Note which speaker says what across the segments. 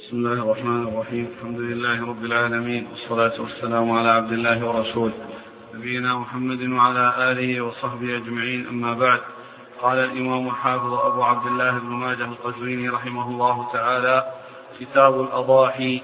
Speaker 1: بسم الله الرحمن الرحيم. الحمد لله رب العالمين، والصلاة والسلام على عبد الله ورسوله نبينا محمد وعلى آله وصحبه أجمعين، أما بعد. قال الإمام الحافظ أبو عبد الله بن ماجه القزويني رحمه الله تعالى: كتاب الأضاحي.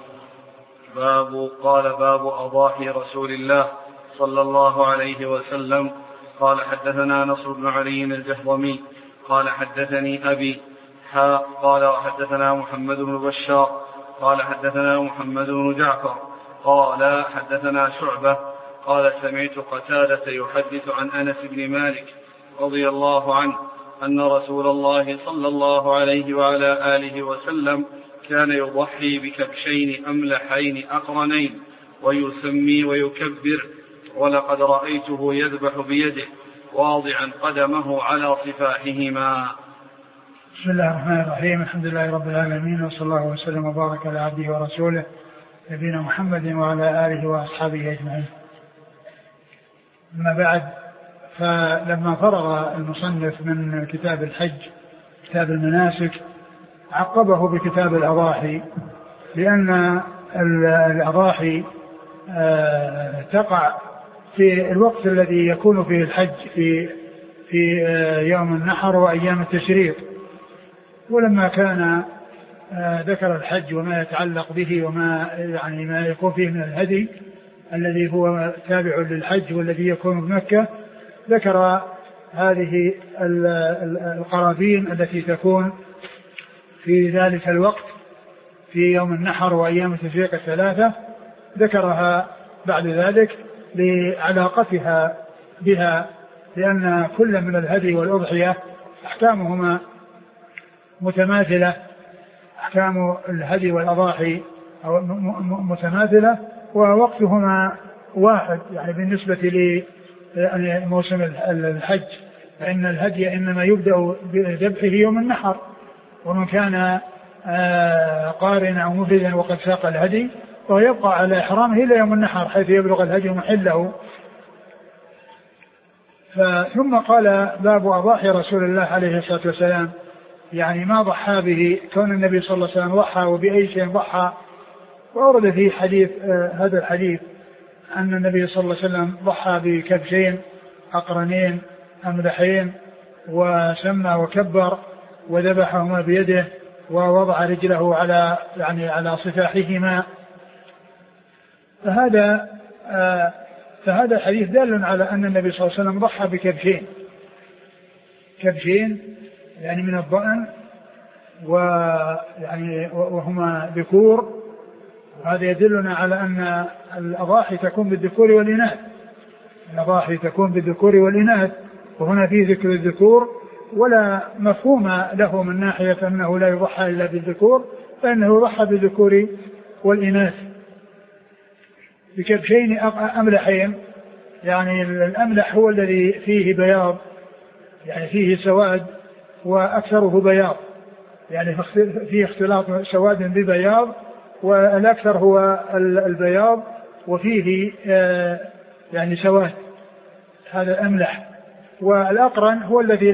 Speaker 1: باب أضاحي رسول الله صلى الله عليه وسلم. قال: حدثنا نصر بن علي الجهضمي قال: حدثني أبي قال: وحدثنا محمد بن بشار قال: حدثنا محمد بن جعفر قال: حدثنا شعبة قال: سمعت قتادة يحدث عن أنس بن مالك رضي الله عنه أن رسول الله صلى الله عليه وعلى آله وسلم كان يضحي بكبشين أملحين أقرنين ويسمي ويكبر، ولقد رأيته يذبح بيده واضعا قدمه على صفاحهما.
Speaker 2: بسم الله الرحمن الرحيم. الحمد لله رب العالمين، وصلى الله وسلم وبارك على عبده ورسوله نبينا محمد وعلى آله وأصحابه أجمعين. أما بعد، فلما فرغ المصنف من كتاب الحج كتاب المناسك عقبه بكتاب الأضاحي، لأن الأضاحي تقع في الوقت الذي يكون فيه الحج في يوم النحر وأيام التشريق. ولما كان ذكر الحج وما يتعلق به وما ما يكون فيه من الهدي الذي هو تابع للحج والذي يكون بمكة، ذكر هذه القرابين التي تكون في ذلك الوقت في يوم النحر وأيام التشريق الثلاثة، ذكرها بعد ذلك لعلاقتها بها، لأن كل من الهدي والأضحية أحكامهما متماثلة، أحكام الهدي والأضاحي متماثلة، ووقتهما واحد بالنسبة لموسم الحج، فإن الهدي إنما يبدأ بذبحه يوم النحر، ومن كان قارنا أو مفردا وقد ساق الهدي ويبقى على إحرامه إلى يوم النحر حيث يبلغ الهدي محله. ثم قال: باب أضاحي رسول الله عليه الصلاة والسلام، ما ضحى به، كون النبي صلى الله عليه وسلم ضحى وبأي شيء ضحى. وأورد في حديث هذا الحديث أن النبي صلى الله عليه وسلم ضحى بكبشين أقرنين أملحين، وسمى وكبر وذبحهما بيده ووضع رجله على صفاحهما. فهذا الحديث دال على أن النبي صلى الله عليه وسلم ضحى بكبشين من الضأن، وهما ذكور. وهذا يدلنا على أن الأضاحي تكون بالذكور والإناث، وهنا فيه ذكر الذكور ولا مفهوم له من ناحية أنه لا يضحى إلا بالذكور، فإنه يضحى بالذكور والإناث. بكبشين أملحين، الأملح هو الذي فيه بياض، فيه سواد وأكثره بياض، فيه اختلاط سواد ببياض، والأكثر هو البياض وفيه سواد، هذا الأملح. والأقرن هو الذي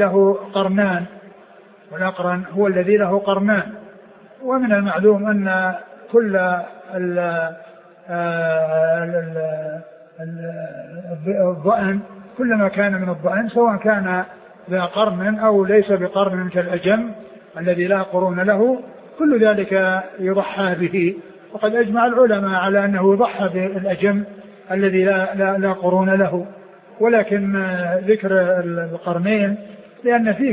Speaker 2: له قرنان، ومن المعلوم أن كل الضأن كلما كان من الضأن سواء كان ذا قرن أو ليس بقرن كالأجم الذي لا قرون له، كل ذلك يضحى به. وقد أجمع العلماء على أنه يضحى بالأجم الذي لا قرون له، ولكن ذكر القرنين لأن فيه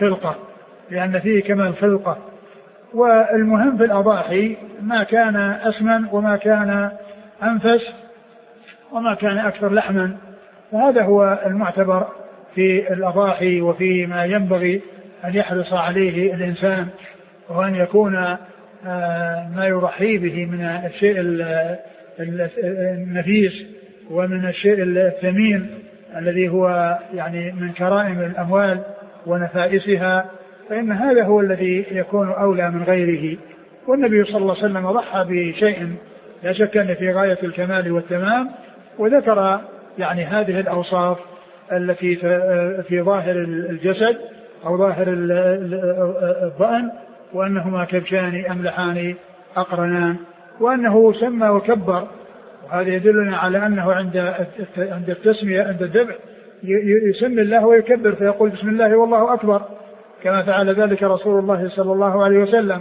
Speaker 2: كمال خلقة. والمهم في الأضاحي ما كان أسمن وما كان أنفس وما كان أكثر لحما، فهذا هو المعتبر في الأضاحي وفي ما ينبغي أن يحرص عليه الإنسان، وأن يكون ما يضحي به من الشيء النفيس ومن الشيء الثمين الذي هو من كرائم الأموال ونفائسها، فإن هذا هو الذي يكون أولى من غيره. والنبي صلى الله عليه وسلم ضحى بشيء لا شك أن في غاية الكمال والتمام، وذكر هذه الأوصاف التي في ظاهر الجسد أو ظاهر الضأن، وأنهما كبشان أملحان أقرنان، وأنه سمى وكبر، وهذا يدلنا على أنه عند التسمية عند الذبح يسمي الله ويكبر فيقول بسم الله والله أكبر، كما فعل ذلك رسول الله صلى الله عليه وسلم،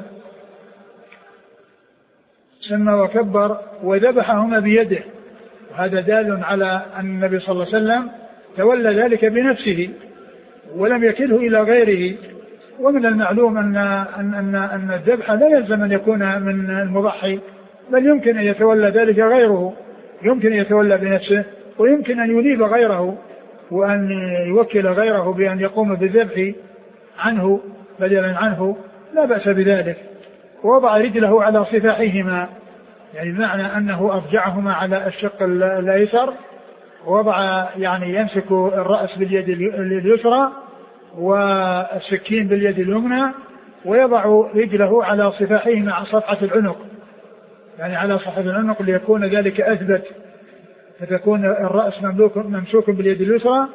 Speaker 2: سمى وكبر وذبحهما بيده. وهذا دال على أن النبي صلى الله عليه وسلم تولى ذلك بنفسه ولم يكله إلى غيره. ومن المعلوم أن الذبح لا يلزم أن يكون من المضحي، بل يمكن أن يتولى ذلك غيره، يمكن أن يتولى بنفسه، ويمكن أن ينيب غيره وأن يوكل غيره بأن يقوم بالذبح عنه بدلا عنه، لا بأس بذلك. ووضع رجله على صفاحهما، يعني بمعنى أنه أرجعهما على الشق الأيسر، ووضع يعني يمسك الرأس باليد اليسرى والسكين باليد اليمنى، ويضع رجله على صفاحهما على صفحة العنق، يعني على صفحة العنق ليكون ذلك أثبت، فتكون الرأس ممسوك باليد اليسرى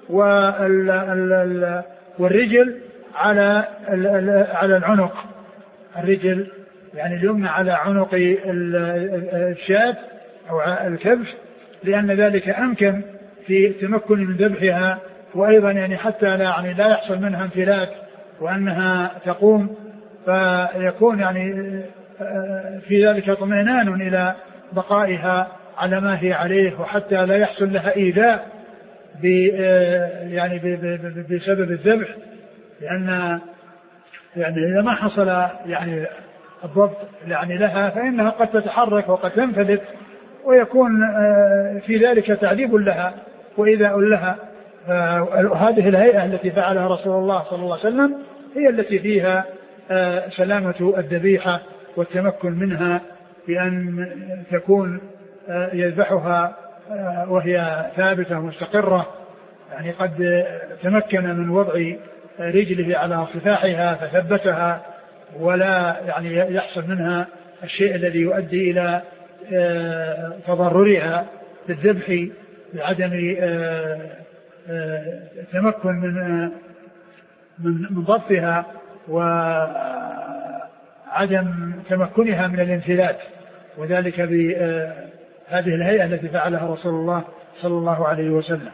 Speaker 2: والرجل على العنق، الرجل يعني اليمنى على عنق الشاة أو الكبش، لأن ذلك أمكن في التمكن من ذبحها، وأيضا يعني حتى لا يحصل منها انفلات وأنها تقوم، فيكون يعني في ذلك اطمئنان إلى بقائها على ما هي عليه، وحتى لا يحصل لها إيذاء يعني بسبب الذبح، لأن يعني إذا ما حصل يعني الضبط يعني لها فإنها قد تتحرك وقد تنفلت، ويكون في ذلك تعذيب لها وإيذاء لها. هذه الهيئة التي فعلها رسول الله صلى الله عليه وسلم هي التي فيها سلامة الذبيحة والتمكن منها، بأن تكون يذبحها وهي ثابتة مستقرة، يعني قد تمكن من وضع رجله على صفاحها فثبتها، ولا يعني يحصل منها الشيء الذي يؤدي إلى تضررها بالذبح بعدم تمكن من ضبطها وعدم تمكنها من الانفلات، وذلك بهذه الهيئة التي فعلها رسول الله صلى الله عليه وسلم.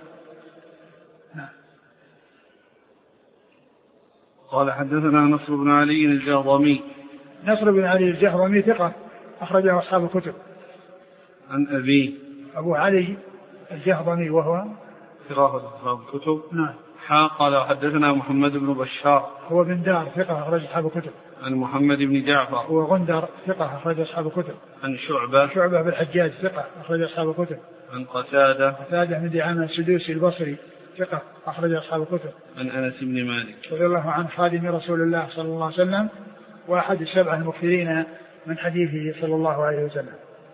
Speaker 1: قال حدثنا نصر بن علي الجهضمي.
Speaker 2: نصر بن علي الجهضمي ثقة أخرجه أصحاب الكتب.
Speaker 1: عن أبي
Speaker 2: أبو علي الجهضمي وهو
Speaker 1: ثقة أصحاب الكتب.
Speaker 2: نعم.
Speaker 1: قال حدثنا محمد بن بشار
Speaker 2: هو بن دار ثقة أخرج أصحاب الكتب.
Speaker 1: عن محمد بن جعفر
Speaker 2: هو غندر ثقة أخرج أصحاب الكتب.
Speaker 1: عن شعبة
Speaker 2: بالحجاج ثقة أخرج أصحاب الكتب.
Speaker 1: عن قتادة
Speaker 2: بن دعامة السدوسي البصري ثقة أخرج أصحاب الكتب.
Speaker 1: عن أنس بن مالك
Speaker 2: رضي الله عنه خادم رسول الله صلى الله عليه وسلم، وأحد السبعة المكثرين من حديثه صلى الله عليه وسلم.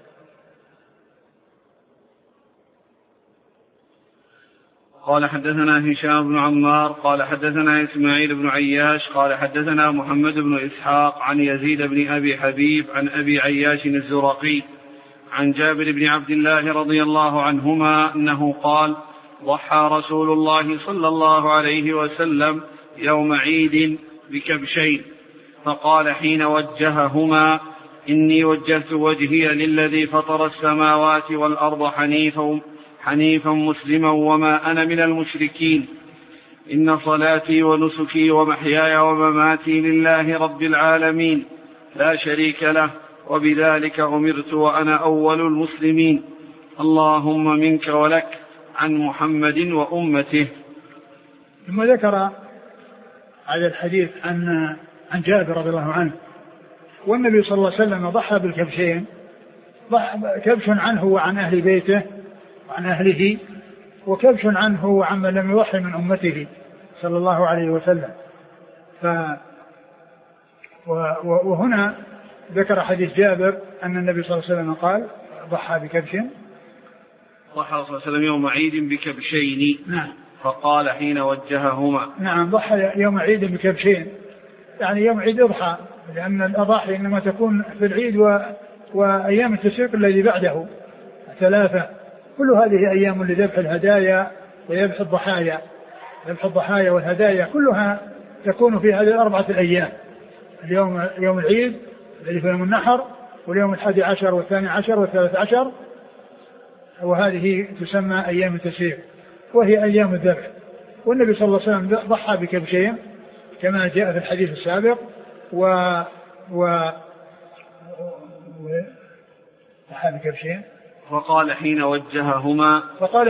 Speaker 1: قال حدثنا هشام بن عمار قال حدثنا إسماعيل بن عياش قال حدثنا محمد بن إسحاق عن يزيد بن أبي حبيب عن أبي عياش الزرقي عن جابر بن عبد الله رضي الله عنهما أنه قال: ضحى رسول الله صلى الله عليه وسلم يوم عيد بكبشين، فقال حين وجههما: إني وجهت وجهي للذي فطر السماوات والأرض حنيفا مسلما وما أنا من المشركين، إن صلاتي ونسكي ومحياي ومماتي لله رب العالمين لا شريك له، وبذلك أمرت وأنا أول المسلمين، اللهم منك ولك، عن محمد وأمته.
Speaker 2: ثم ذكر هذا الحديث عن جابر رضي الله عنه، والنبي صلى الله عليه وسلم ضحى بالكبشين، كبش عنه وعن أهل بيته وعن أهله، وكبش عنه وعن من لم يضحي من أمته صلى الله عليه وسلم. وهنا ذكر حديث جابر أن النبي صلى الله عليه وسلم قال: ضحى بكبش.
Speaker 1: ضحى صلى الله عليه وسلم يوم عيد بكبشين.
Speaker 2: نعم.
Speaker 1: فقال حين وجههما.
Speaker 2: نعم، ضحى يوم عيد بكبشين، يعني يوم عيد اضحى، لأن الأضاحي إنما تكون في العيد وأيام التشريق الذي بعده 3، كل هذه أيام لذبح الهدايا وذبح الضحايا. ذبح الضحايا والهدايا كلها تكون في هذه 4 الأيام: يوم العيد الذي في يوم النحر، واليوم 11 و12 و13، وهذه تسمى أيام التشريق وهي أيام الذبح. والنبي صلى الله عليه وسلم ضحى بكبشين كما جاء في الحديث السابق ضحى بكبشين.
Speaker 1: فقال حين وجههما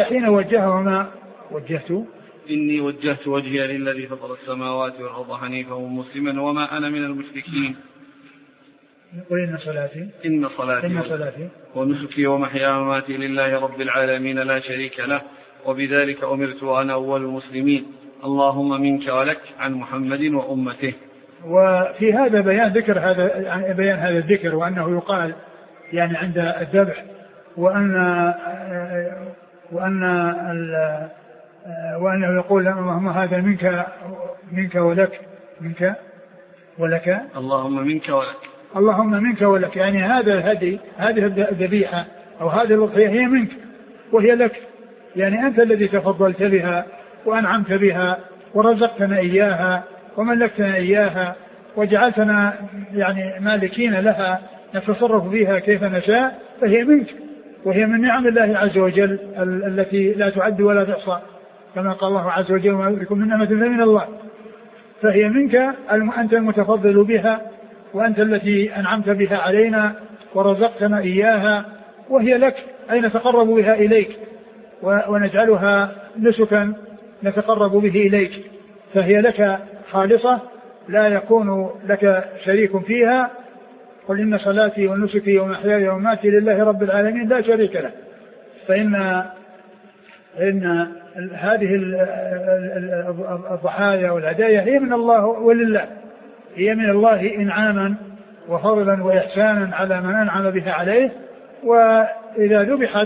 Speaker 2: وجهت
Speaker 1: إني وجهت وجهي للذي فطر السماوات والأرض حنيفا مسلما وما أنا من المشركين.
Speaker 2: قل إن صلاتي
Speaker 1: ونسكي ومحياي ومماتي لله رب العالمين لا شريك له وبذلك أمرت وأنا أول المسلمين اللهم منك ولك عن محمد وأمته.
Speaker 2: وفي هذا بيان هذا الذكر، وأنه يقال يعني عند الذبح، وأنه يقول اللهم هذا منك ولك اللهم منك ولك، يعني هذا الهدي، هذه الذبيحة أو هذه الأضحية هي منك وهي لك، يعني أنت الذي تفضلت بها وأنعمت بها ورزقتنا إياها وملكتنا إياها وجعلتنا يعني مالكين لها نتصرف فيها كيف نشاء، فهي منك وهي من نعم الله عز وجل التي لا تعد ولا تحصى، كما قال الله عز وجل وما بكم من نعمة فمن الله. فهي منك، أنت المتفضل بها وأنت التي أنعمت بها علينا ورزقتنا إياها، وهي لك أي نتقرب بها إليك ونجعلها نسكا نتقرب به إليك، فهي لك خالصة لا يكون لك شريك فيها. قل إن صلاتي ونسكي ومحياي ومماتي لله رب العالمين لا شريك له. فإن هذه الضحايا والهدايا هي من الله ولله، هي من الله إنعاما وفضلا وإحسانا على من أنعم بها عليه. وإذا ذبحت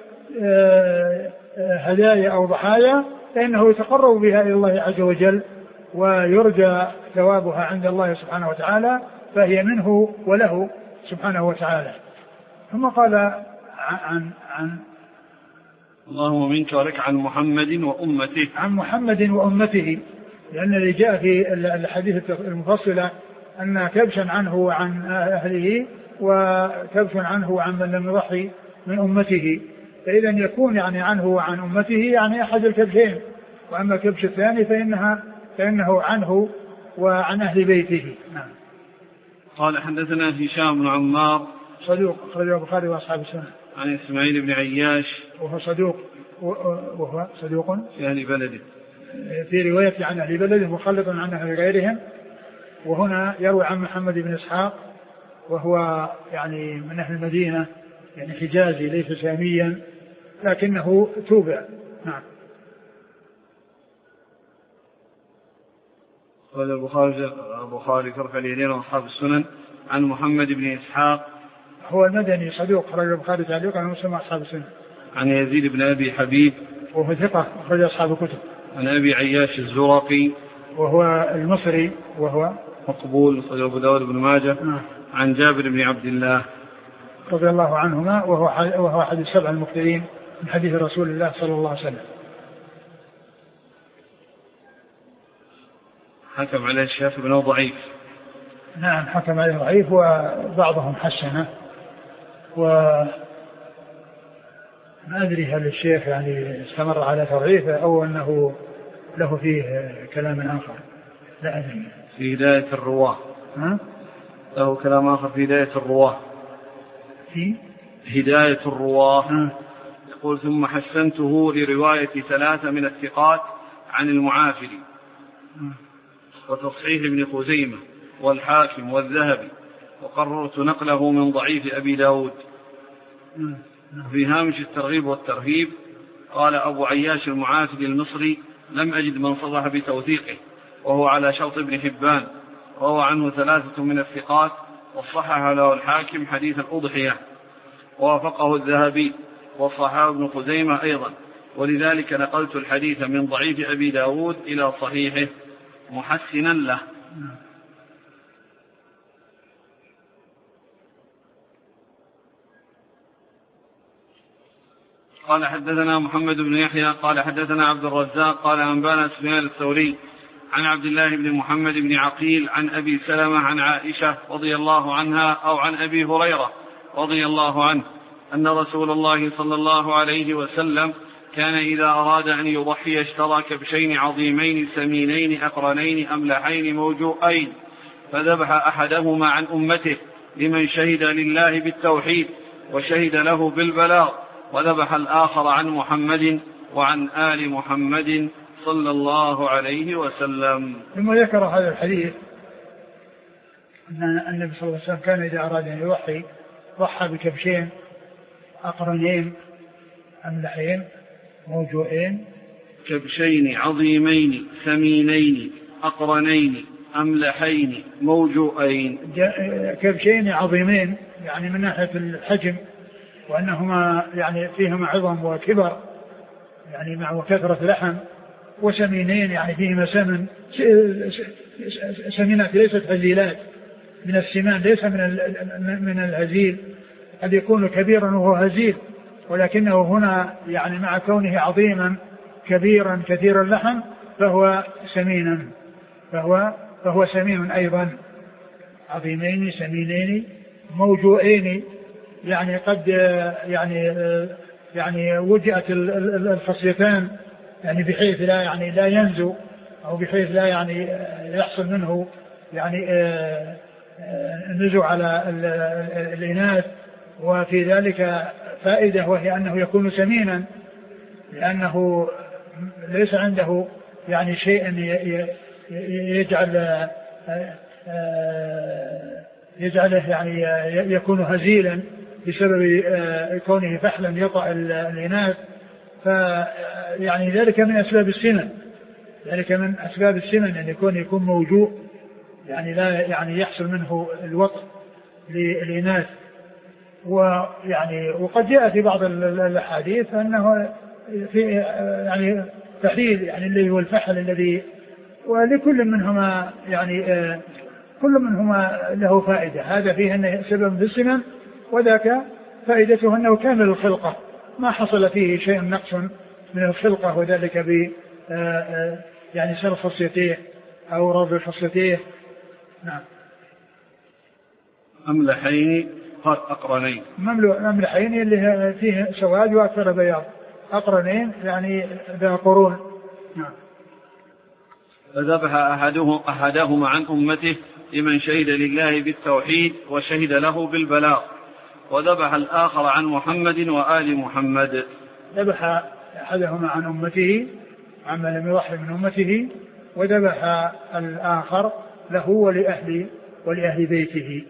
Speaker 2: هدايا أو ضحايا فإنه يتقرب بها إلى الله عز وجل ويرجى ثوابها عند الله سبحانه وتعالى، فهي منه وله سبحانه وتعالى. ثم قال عن
Speaker 1: اللهم منك ولك عن محمد وأمته، لأن اللي جاء في الحديث المفصلة أن كبشا عنه وعن أهله وكبشا عنه وعن من لم يضحي من أمته، فإذا يكون يعني عنه وعن أمته يعني أحد الكبشين، وأما الكبش الثاني فإنه عنه وعن أهل بيته. نعم. قال حدثنا هشام بن عمار
Speaker 2: صدوق أخرجه البخاري وأصحاب السنة.
Speaker 1: عن إسماعيل بن عياش
Speaker 2: وهو صدوق
Speaker 1: في أهل بلده،
Speaker 2: في رواية عن أهل بلده مخلط عن أهل غيرهم. وهنا يروي عن محمد بن إسحاق وهو يعني من أهل المدينة، يعني حجازي ليس شاميا لكنه توبع. نعم.
Speaker 1: قال البخاري ترفع اليدين وأصحاب السنن عن محمد بن إسحاق
Speaker 2: هو المدني صدوق أخرج البخاري تعليقا عن مسلم أصحاب السنن.
Speaker 1: عن يزيد بن أبي حبيب
Speaker 2: وهو ثقة أخرج أصحاب الكتب.
Speaker 1: عن أبي عياش الزرقي
Speaker 2: وهو المصري وهو
Speaker 1: مقبول أخرج أبو داود بن ماجه. عن جابر بن عبد الله
Speaker 2: رضي الله عنهما وهو أحد السبع المكثرين من حديث رسول الله صلى الله عليه وسلم.
Speaker 1: حكم عليه الشافعي بأنه ضعيف.
Speaker 2: نعم حكم عليه ضعيف وبعضهم حسنه. وما أدري هل الشيخ يعني استمر على تضعيفه أو أنه له فيه كلام آخر، لا أدري.
Speaker 1: في هداية الرواه له كلام آخر في هداية الرواه.
Speaker 2: في
Speaker 1: هداية الرواه يقول ثم حسنته لرواية 3 من الثقات عن المعافري وتصحيح ابن خزيمة والحاكم والذهبي، وقررت نقله من ضعيف أبي داود. في هامش الترغيب والترهيب قال أبو عياش المعافري المصري لم أجد من صرح بتوثيقه وهو على شرط ابن حبان، وهو عنه 3 من الثقات، وصحح له الحاكم حديث الأضحية ووافقه الذهبي وصححه ابن خزيمة أيضا، ولذلك نقلت الحديث من ضعيف أبي داود إلى صحيحه محسنا له. قال حدثنا محمد بن يحيى قال حدثنا عبد الرزاق قال أنبانا سفيان الثوري عن عبد الله بن محمد بن عقيل عن أبي سلمة عن عائشة رضي الله عنها أو عن أبي هريرة رضي الله عنه أن رسول الله صلى الله عليه وسلم كان إذا أراد أن يضحي اشترى كبشين عظيمين سمينين أقرنين أملحين موجوئين فذبح أحدهما عن أمته لمن شهد لله بالتوحيد وشهد له بالبلاغ وذبح الآخر عن محمد وعن آل محمد صلى الله عليه وسلم.
Speaker 2: ثم ذكر هذا الحديث أن النبي صلى الله عليه وسلم كان إذا أراد أن يضحي ضحى بكبشين أقرنين أملحين موجوئين.
Speaker 1: كبشين عظيمين ثمينين أقرنين أملحين موجوئين.
Speaker 2: كبشين عظيمين يعني من ناحية الحجم وأنهما يعني فيهما عظم وكبر يعني مع وكثرة لحم، وسمينين يعني فيهما سمن، سمينات ليست هزيلات من السمان، ليس من الهزيل، قد يكون كبيرا وهو هزيل، ولكنه هنا يعني مع كونه عظيما كبيرا كثير اللحم فهو سمينا، فهو سمين أيضا. عظيمين سمينين موجوئين يعني قد يعني وجئت الخصيتان يعني بحيث لا ينزو أو بحيث لا يعني يحصل منه يعني النزو على الإناث. وفي ذلك فائدة وهي أنه يكون سمينا لأنه ليس عنده يعني شيء يجعله يعني يكون هزيلا بسبب كونه فحلا يطأ الإناث. فيعني ذلك من أسباب السمن، ذلك من أسباب السمن أن يكون موجوع يعني لا يعني يحصل منه الوطء للإناث. ويعني وقد جاء في بعض الأحاديث أنه في يعني تحليل يعني اللي هو الفحل الذي ولكل منهما يعني كل منهما له فائدة. هذا فيه أنه سبب في السمن، وذاك فائدته أنه كامل الخلقة ما حصل فيه شيء نقص من الخلقة، وذلك ب يعني سر خصيتيه أو رض خصيتيه. نعم.
Speaker 1: أملحين أقرنين.
Speaker 2: أملحين اللي فيه سواد وأكثر بياض، أقرنين يعني ذا قرون. نعم.
Speaker 1: فذبح أحدهما عن أمته لمن شهد لله بالتوحيد وشهد له بالبلاغ وذبح الآخر عن محمد وآل محمد.
Speaker 2: ذبح أحدهما عن أمته عمن لم يضحي من أمته، وذبح الآخر له ولأهل بيته.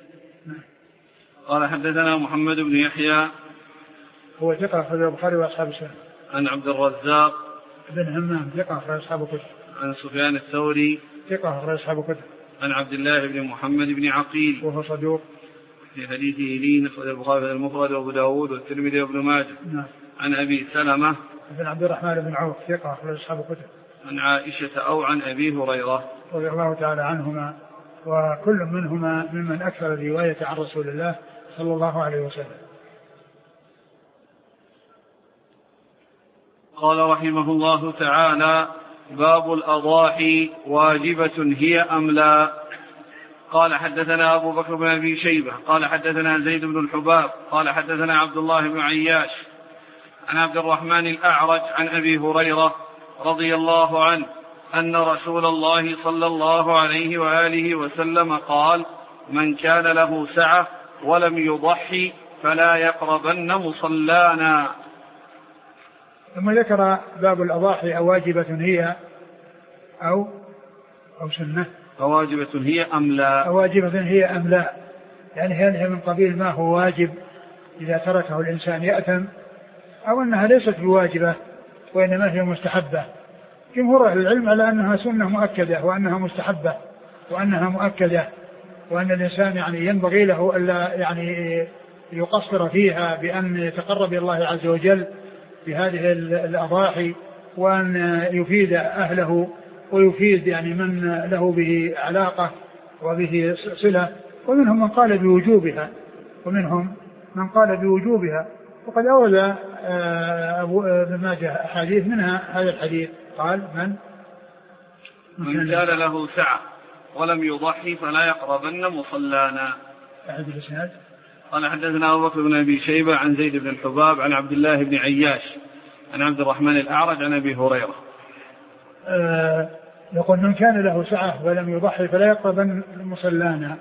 Speaker 1: قال حدثنا محمد بن يحيى
Speaker 2: هو ثقة أخرجه البخاري وأصحاب السنن.
Speaker 1: عن عبد الرزاق
Speaker 2: بن همام ثقة أخرج أصحاب الكتب.
Speaker 1: عن سفيان الثوري
Speaker 2: ثقة أخرج أصحاب الكتب.
Speaker 1: عن عبد الله بن محمد بن عقيل
Speaker 2: وهو صدوق
Speaker 1: في حديثه لين أخرج البخاري المفرد وأبو داود والترمذي وابن ماجه.
Speaker 2: نعم.
Speaker 1: عن أبي سلمة
Speaker 2: بن عبد الرحمن بن عوف ثقة أخرج أصحاب الكتب.
Speaker 1: عن عائشة أو عن أبي هريرة
Speaker 2: رضي الله تعالى عنهما، وكل منهما ممن أكثر الرواية عن رسول الله صلى الله عليه وسلم.
Speaker 1: قال رحمه الله تعالى: باب الأضاحي واجبة هي أم لا؟ قال حدثنا أبو بكر بن أبي شيبة قال حدثنا زيد بن الحباب قال حدثنا عبد الله بن عياش عن عبد الرحمن الأعرج عن أبي هريرة رضي الله عنه أن رسول الله صلى الله عليه وآله وسلم قال: من كان له سعة ولم يضحي فلا يقربن مصلانا.
Speaker 2: ثم ذكر باب الأضاحي أواجبة هي أو سنة،
Speaker 1: أواجبة هي أم لا،
Speaker 2: أواجبة هي أم لا، يعني هل هي من قبيل ما هو واجب إذا تركه الإنسان يأثم، أو أنها ليست بواجبة وإنما هي مستحبة. جمهور أهل العلم على أنها سنة مؤكدة وأنها مستحبة وأنها مؤكدة، وأن الإنسان يعني ينبغي له ألا يعني يقصر فيها بأن يتقرب إلى الله عز وجل بهذه الأضاحي، وأن يفيد أهله ويفيد يعني من له به علاقة وبه صلة. ومنهم من قال بوجوبها ومنهم من قال بوجوبها. وقد أورد ابن ماجه أحاديث منها هذا الحديث، قال
Speaker 1: من كان له سعة ولم يضحي فلا يقربن مصلانا. قال حدثنا أبو بكر بن أبي شيبة عن زيد بن الحباب عن عبد الله بن عياش عن عبد الرحمن الأعرج عن أبي هريرة.
Speaker 2: يقول من كان له سعة ولم يضحي فلا يقربن مصلانا.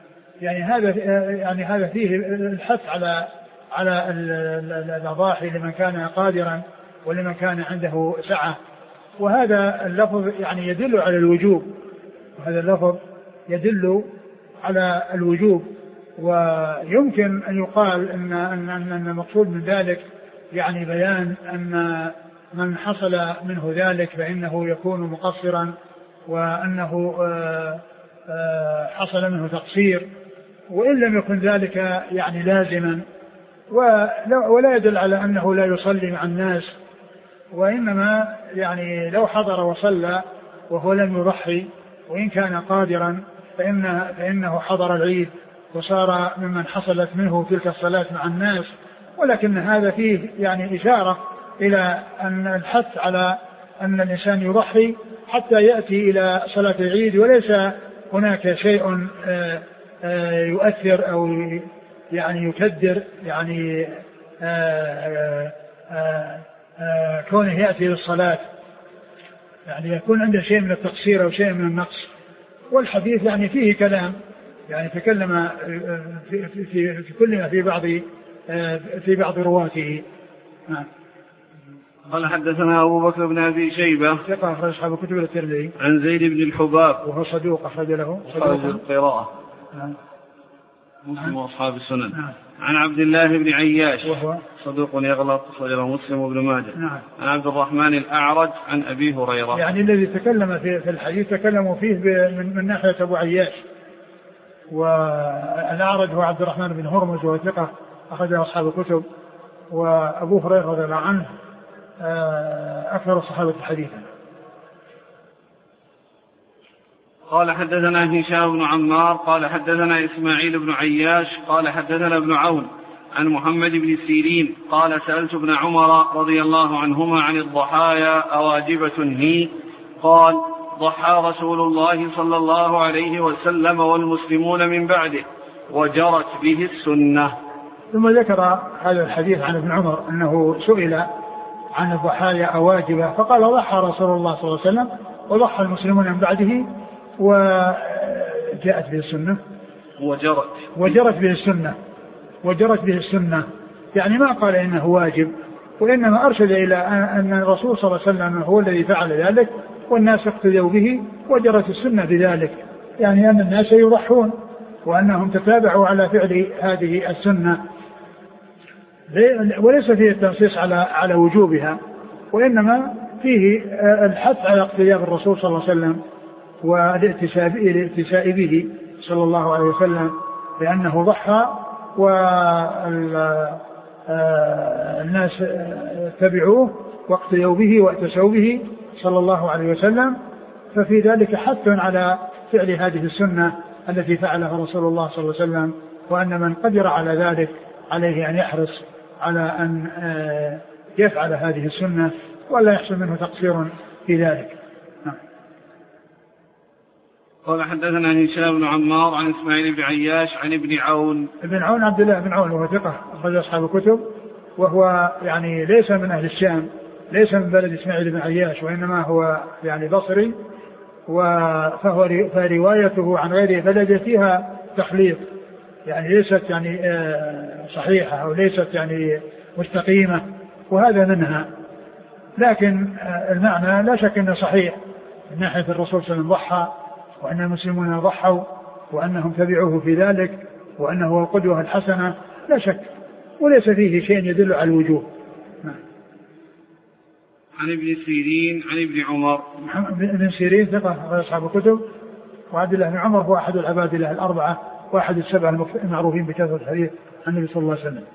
Speaker 2: يعني هذا فيه الحث على الأضاحي لمن كان قادرا ولمن كان عنده سعة، وهذا اللفظ يعني يدل على الوجوب، وهذا اللفظ يدل على الوجوب. ويمكن أن يقال أن المقصود من ذلك يعني بيان أن من حصل منه ذلك فإنه يكون مقصرا، وأنه حصل منه تقصير، وإن لم يكن ذلك يعني لازما، ولا يدل على أنه لا يصلي مع الناس، وإنما يعني لو حضر وصلى وهو لم يضحي وإن كان قادرا فإنه حضر العيد وصار ممن حصلت منه تلك الصلاة مع الناس. ولكن هذا فيه يعني إشارة إلى أن الحث على أن الإنسان يضحي حتى يأتي إلى صلاة العيد، وليس هناك شيء يؤثر أو يعني يكدر يعني كونه يأتي للصلاة، يعني يكون عنده شيء من التقصير أو شيء من النقص. والحديث يعني فيه كلام، يعني تكلم في كل ما في بعض رواته.
Speaker 1: قال حدثنا أبو بكر بن أبي شيبة
Speaker 2: ثقة أخرج أصحاب كتب الترمذي
Speaker 1: عن زيد بن الحباب
Speaker 2: وهو صدوق أخرج له
Speaker 1: القراءة مسلم وأصحاب السنن. عن عبد الله بن عياش وهو صدوق يغلط أخرجه مسلم وابن ماجه. عن عبد الرحمن الأعرج عن أبي هريرة.
Speaker 2: يعني الذي تكلم في الحديث تكلموا فيه من ناحية أبو عياش، والأعرج هو عبد الرحمن بن هرمز وهو ثقة أخرجه أصحاب الكتب، وأبو هريرة رضي الله عنه أكثر الصحابة حديثا.
Speaker 1: قال حدثنا هشام بن عمار قال حدثنا إسماعيل بن عياش قال حدثنا ابن عون عن محمد بن سيرين قال سألت ابن عمر رضي الله عنهما عن الضحايا أواجبة هي؟ قال ضحى رسول الله صلى الله عليه وسلم والمسلمون من بعده وجرت به السنة.
Speaker 2: ثم ذكر هذا الحديث عن ابن عمر أنه سئل عن الضحايا أواجبة فقال ضحى رسول الله صلى الله عليه وسلم وضحى المسلمون من بعده وجاءت به السنة وجرت به السنة، يعني ما قال إنه واجب، وإنما أرشد إلى أن الرسول صلى الله عليه وسلم هو الذي فعل ذلك والناس اقتدوا به وجرت السنة بذلك، يعني أن الناس يضحون وأنهم تتابعوا على فعل هذه السنة، وليس فيه التنصيص على وجوبها، وإنما فيه الحث على اقتداء الرسول صلى الله عليه وسلم والاتساء به صلى الله عليه وسلم لأنه ضحى والناس تبعوه واقتدوا به واتسوا به صلى الله عليه وسلم، ففي ذلك حث على فعل هذه السنة التي فعلها رسول الله صلى الله عليه وسلم، وأن من قدر على ذلك عليه أن يحرص على أن يفعل هذه السنة ولا يحصل منه تقصير في ذلك.
Speaker 1: قال حدثنا هشام بن عمار عن إسماعيل بن عياش عن ابن عون
Speaker 2: عبد الله بن عون وهو ثقة أخرج أصحاب الكتب، وهو يعني ليس من أهل الشام، ليس من بلد إسماعيل بن عياش، وإنما هو يعني بصري، فروايته عن غير بلده فيها تخليط، يعني ليست يعني صحيحة أو ليست يعني مستقيمة، وهذا منها، لكن المعنى لا شك أنه صحيح من ناحية الرسول صلى الله عليه وسلم ضحى وأن المسلمون ضحوا وأنهم تبعوه في ذلك وأنه هو القدوة الحسنة لا شك، وليس فيه شيء يدل على الوجوب.
Speaker 1: عن ابن سيرين عن ابن عمر.
Speaker 2: ابن سيرين ثقة أصحاب الكتب، وعبد الله بن عمر هو أحد العبادلة الأربعة واحد السبع المعروفين بكثرة الحديث عن النبي صلى الله عليه وسلم.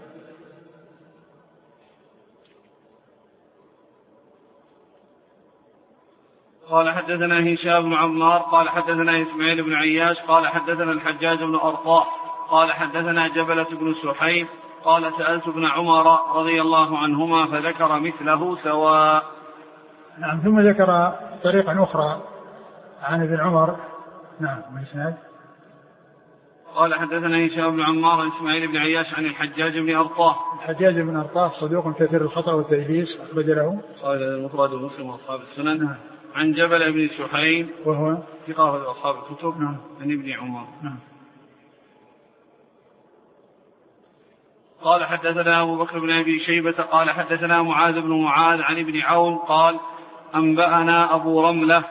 Speaker 1: قال حدثنا هشام بن عمار قال حدثنا إسماعيل بن عياش قال حدثنا الحجاج بن أرطاء قال حدثنا جبلة بن سحيم قال سألت ابن عمر رضي الله عنهما فذكر مثله سواء.
Speaker 2: نعم. ثم ذكر طريقا أخرى عن ابن عمر. نعم. والإسناد
Speaker 1: قال حدثنا هشام بن عمار عن إسماعيل بن عياش عن الحجاج بن أرطاه.
Speaker 2: الحجاج بن أرطاه صدوق كثير الخطأ والتدليس، أخرج له
Speaker 1: قال المفرد ومسلم وأصحاب السنن. نعم. عن جبل بن سحيم
Speaker 2: وهو
Speaker 1: ثقة أصحاب الكتب.
Speaker 2: نعم.
Speaker 1: عن ابن عمر.
Speaker 2: نعم.
Speaker 1: قال حدثنا أبو بكر بن أبي شيبة قال حدثنا معاذ بن معاذ عن ابن عون قال أنبأنا أبو رملة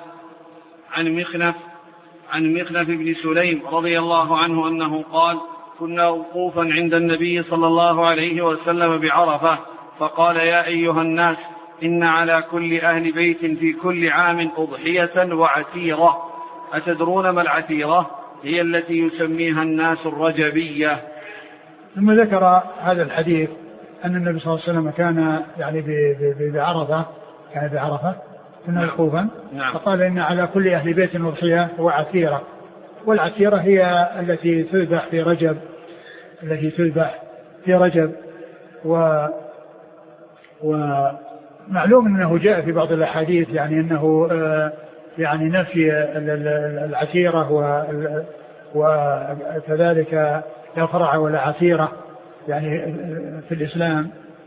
Speaker 1: عن مخنف بن سليم رضي الله عنه أنه قال كنا وقوفا عند النبي صلى الله عليه وسلم بعرفة فقال يا أيها الناس إن على كل أهل بيت في كل عام أضحية وعتيرة أتدرون ما العتيرة؟ هي التي يسميها الناس الرجبية.
Speaker 2: ثم ذكر هذا الحديث أن النبي صلى الله عليه وسلم كان يعني بعرفة، كان بعرفة كنا وقوفا. نعم. فقال إن على كل أهل بيت أضحية وعتيرة، والعتيرة هي التي تذبح في رجب، ومعلوم أنه جاء في بعض الأحاديث يعني أنه يعني نفي العتيرة وكذلك لا فرع ولا عتيرة يعني في الإسلام.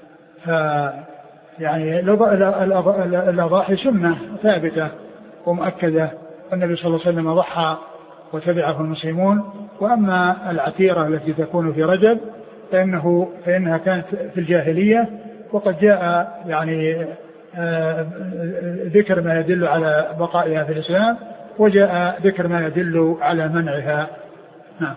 Speaker 2: يعني الأضاحي سنة ثابتة ومؤكدة، والنبي صلى الله عليه وسلم ضحى وتبعه المسلمون. وأما العتيرة التي تكون في رجب فإنها كانت في الجاهلية، وقد جاء يعني ذكر ما يدل على بقائها في الإسلام، وجاء ذكر ما يدل على منعها. نعم.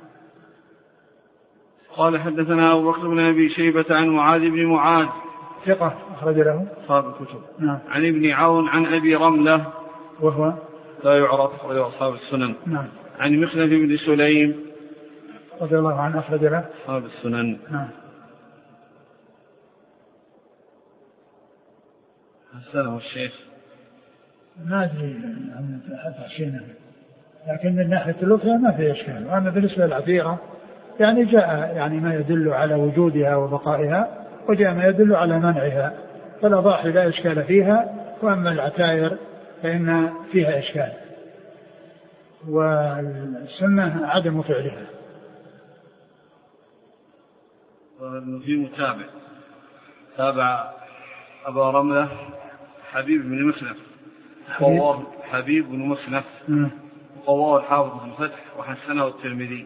Speaker 1: قال حدثنا أبو بكر بن أبي شيبة عن معاذ بن معاذ
Speaker 2: ثقة أخرج له
Speaker 1: أصحاب الكتب.
Speaker 2: نعم.
Speaker 1: عن ابن عون عن أبي رملة
Speaker 2: وهو
Speaker 1: لا يعرف، أخرج أصحاب السنن.
Speaker 2: نعم.
Speaker 1: عن مخنف بن سليم
Speaker 2: رضي الله عنه أخرج له
Speaker 1: أصحاب السنن.
Speaker 2: نعم.
Speaker 1: حسنه الشيخ
Speaker 2: ما أدري عن تحسينه، لكن من ناحية الأضحية ما في إشكال. وأما بالنسبة للعتيرة يعني جاء يعني ما يدل على وجودها وبقائها، وجاء ما يدل على منعها، فالأضاحي لا إشكال فيها، وأما العتائر فإن فيها إشكال، والسنة عدم فعلها.
Speaker 1: في متابع تابع أبا رملة حبيب بن مخنف، حبيب بن مخنف وقواه الحافظ بن فتح وحسنه الترمذي.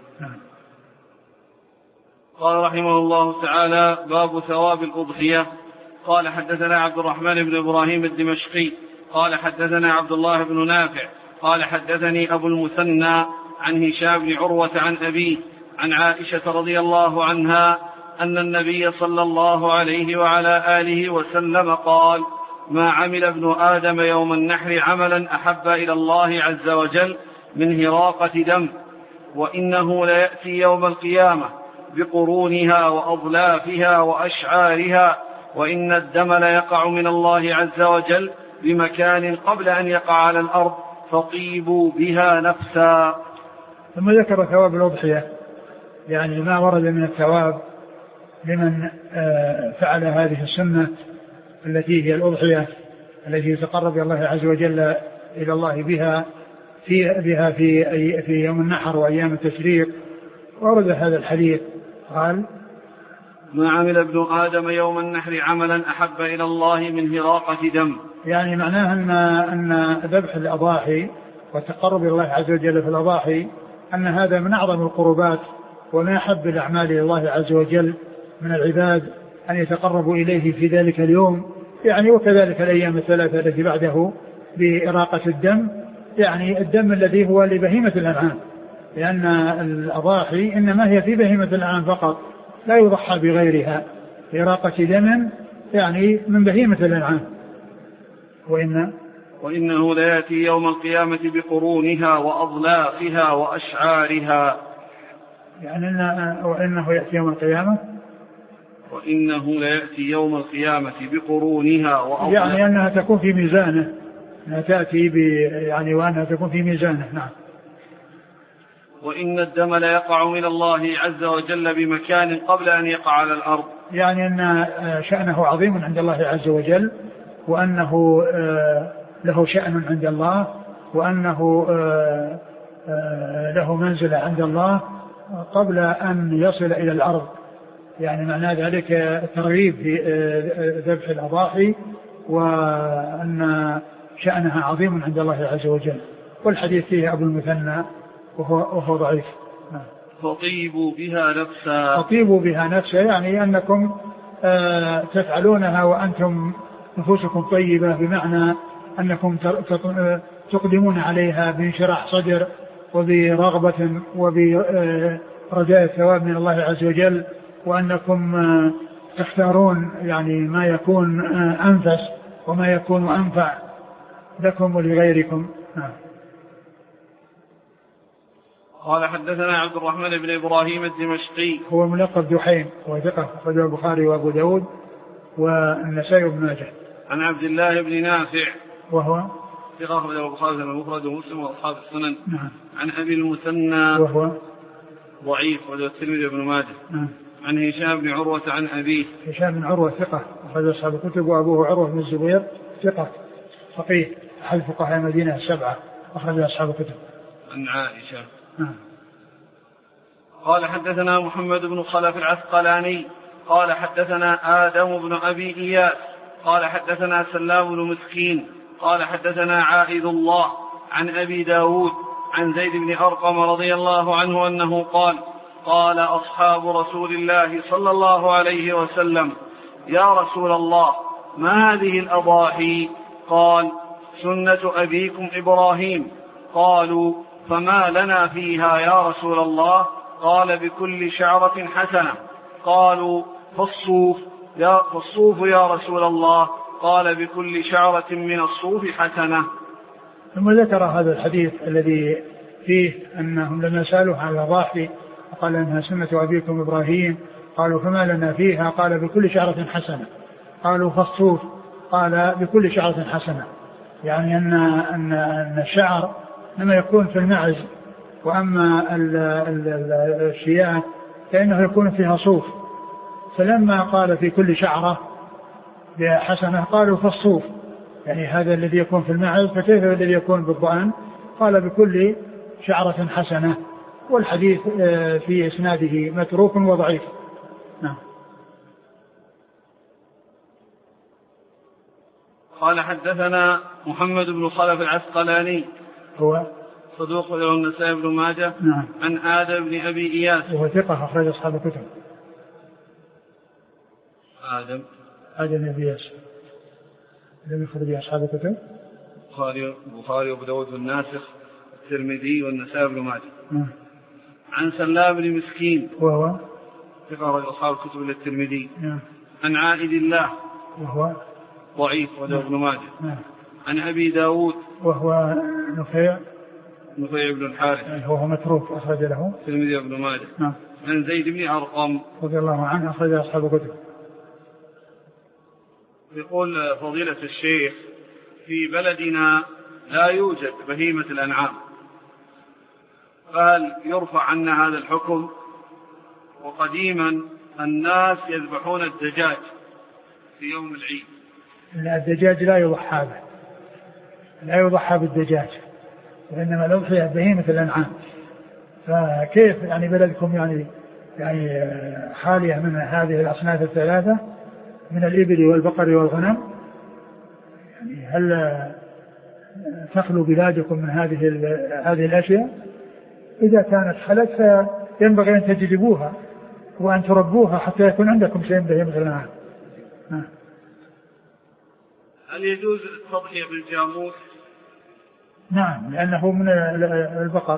Speaker 1: قال رحمه الله تعالى باب ثواب الأضحية. قال حدثنا عبد الرحمن بن إبراهيم الدمشقي قال حدثنا عبد الله بن نافع قال حدثني أبو المثنى عن هشام بن عروة عن أبيه عن عائشة رضي الله عنها أن النبي صلى الله عليه وعلى آله وسلم قال ما عمل ابن آدم يوم النحر عملا أحب إلى الله عز وجل من هراقة دم، وإنه ليأتي يوم القيامة بقرونها وأضلافها وأشعارها، وإن الدم ليقع من الله عز وجل بمكان قبل أن يقع على الأرض فطيبوا بها نفسا.
Speaker 2: ثم ذكر ثواب الأضحية، يعني ما ورد من الثواب لمن فعل هذه السنة التي هي الأضحية التي يتقرب الله عز وجل إلى الله بها في يوم النحر وأيام التشريق. ورد هذا الحديث قال
Speaker 1: ما عمل ابن آدم يوم النحر عملا أحب إلى الله من هراقة دم،
Speaker 2: يعني معناه أن ذبح الأضاحي والتقرب إلى الله عز وجل في الأضاحي أن هذا من أعظم القربات وما أحب الأعمال إلى الله عز وجل من العباد أن يتقربوا إليه في ذلك اليوم، يعني وكذلك الأيام الثلاثة التي بعده بإراقة الدم، يعني الدم الذي هو لبهيمة الأنعام، لأن الأضاحي إنما هي في بهيمة الأنعام فقط، لا يضحى بغيرها، إراقة دم يعني من بهيمة الأنعام.
Speaker 1: وإنه ليأتي يوم القيامة بقرونها وأضلافها وأشعارها،
Speaker 2: يعني وإنه يأتي يوم القيامة،
Speaker 1: وإنه ليأتي يوم القيامة بقرونها وأضلافها،
Speaker 2: يعني أنها تكون في ميزانه، أنها تأتي يعني وأنها تكون في ميزانه. نعم.
Speaker 1: وإن الدم ليقع من الله عز وجل بمكان قبل أن يقع على الأرض،
Speaker 2: يعني أن شأنه عظيم عند الله عز وجل، وأنه له شأن عند الله، وأنه له منزلة عند الله قبل أن يصل إلى الأرض. يعني معنى ذلك ترغيب في ذبح الأضاحي وأن شأنها عظيم عند الله عز وجل. والحديث فيه أبو المثنى وهو ضعيف.
Speaker 1: فطيبوا بها نفسا.
Speaker 2: فطيبوا بها نفسا يعني أنكم تفعلونها وأنتم نفوسكم طيبة، بمعنى أنكم تقدمون عليها بانشراح صدر وبرغبة وبرجاء الثواب من الله عز وجل، وأنكم تختارون يعني ما يكون أنفس وما يكون أنفع لكم ولغيركم.
Speaker 1: قال حدثنا عبد الرحمن بن إبراهيم الدمشقي
Speaker 2: هو ملقب جحيم وثقة أخرجه البخاري وأبو داود والنسائي وابن ماجه.
Speaker 1: عن عبد الله بن نافع
Speaker 2: وهو
Speaker 1: ثقة أخرجه البخاري المفرد ومسلم وأصحاب السنن.
Speaker 2: نعم.
Speaker 1: عن أبي المثنى
Speaker 2: وهو
Speaker 1: ضعيف وله الترمذي وابن ماجه.
Speaker 2: نعم.
Speaker 1: عن هشام بن عروة عن أبيه.
Speaker 2: هشام بن عروة ثقة أخرج أصحاب الكتب، وأبوه عروة بن الزبير ثقة فقيه أحد فقهاء المدينة السبعة أخرج أصحاب الكتب.
Speaker 1: عن عائشة.
Speaker 2: نعم.
Speaker 1: قال حدثنا محمد بن خلف العسقلاني قال حدثنا آدم بن أبي إياس قال حدثنا سلام بن مسكين قال حدثنا عائذ الله عن أبي داود عن زيد بن أرقم رضي الله عنه أنه قال قال أصحاب رسول الله صلى الله عليه وسلم يا رسول الله ما هذه الأضاحي؟ قال سنة أبيكم إبراهيم. قالوا فما لنا فيها يا رسول الله؟ قال بكل شعرة حسنة. قالوا فالصوف يا رسول الله؟ قال بكل شعرة من الصوف حسنة.
Speaker 2: ثم ذكر هذا الحديث الذي فيه أنهم لما سألوه عن الأضاحي قال إنها سنة أبيكم إبراهيم. قالوا فما لنا فيها؟ قال بكل شعرة حسنة. قالوا فالصوف؟ قال بكل شعرة حسنة. يعني أن الشعر لما يكون في المعز، وأما الشياه فإنه يكون فيها صوف. فلما قال في كل شعرة بحسنة قالوا فالصوف، يعني هذا الذي يكون في المعز، فكيف الذي يكون بالضأن؟ قال بكل شعرة حسنة. والحديث في إسناده متروك وضعيف. نعم.
Speaker 1: قال حدثنا محمد بن خلف العسقلاني
Speaker 2: هو
Speaker 1: صدوق له النسائي بن ماجه.
Speaker 2: نعم.
Speaker 1: عن آدم بن أبي إياس
Speaker 2: وهو ثقة أخرج أصحاب الكتب.
Speaker 1: آدم
Speaker 2: بن أبي إياس لم يخرج أصحاب الكتب
Speaker 1: البخاري وأبو داود والناسخ الترمذي والنسائي بن ماجه. عن سلام بن مسكين
Speaker 2: وهو
Speaker 1: ثقة أخرج أصحاب الكتب للترمذي.
Speaker 2: نعم.
Speaker 1: عن عائد الله
Speaker 2: وهو
Speaker 1: ضعيف وله ابن ماجه.
Speaker 2: نعم.
Speaker 1: عن أبي داود
Speaker 2: وهو نفيع
Speaker 1: بن الحارث
Speaker 2: وهو متروك أخرج له
Speaker 1: الترمذي وابن ماجه.
Speaker 2: نعم.
Speaker 1: عن زيد بن أرقم
Speaker 2: رضي الله عنه أخرج أصحاب الكتب.
Speaker 1: يقول فضيلة الشيخ في بلدنا لا يوجد بهيمة الأنعام، فهل يرفع عنا هذا الحكم؟ وقديما الناس يذبحون الدجاج في يوم العيد.
Speaker 2: الدجاج لا يضحى به، لا يضحى بالدجاج، وإنما الأضحية بهيمة الأنعام. فكيف يعني بلدكم يعني خالية من هذه الأصناف الثلاثة من الإبل والبقر والغنم؟ يعني هل تخلو بلادكم من هذه الأشياء؟ إذا كانت خلت فينبغي أن تجلبوها وأن تربوها حتى يكون عندكم شيء بهيمة الأنعام.
Speaker 1: هل يجوز التضحية بالجاموس؟
Speaker 2: نعم، لأنه من البقر.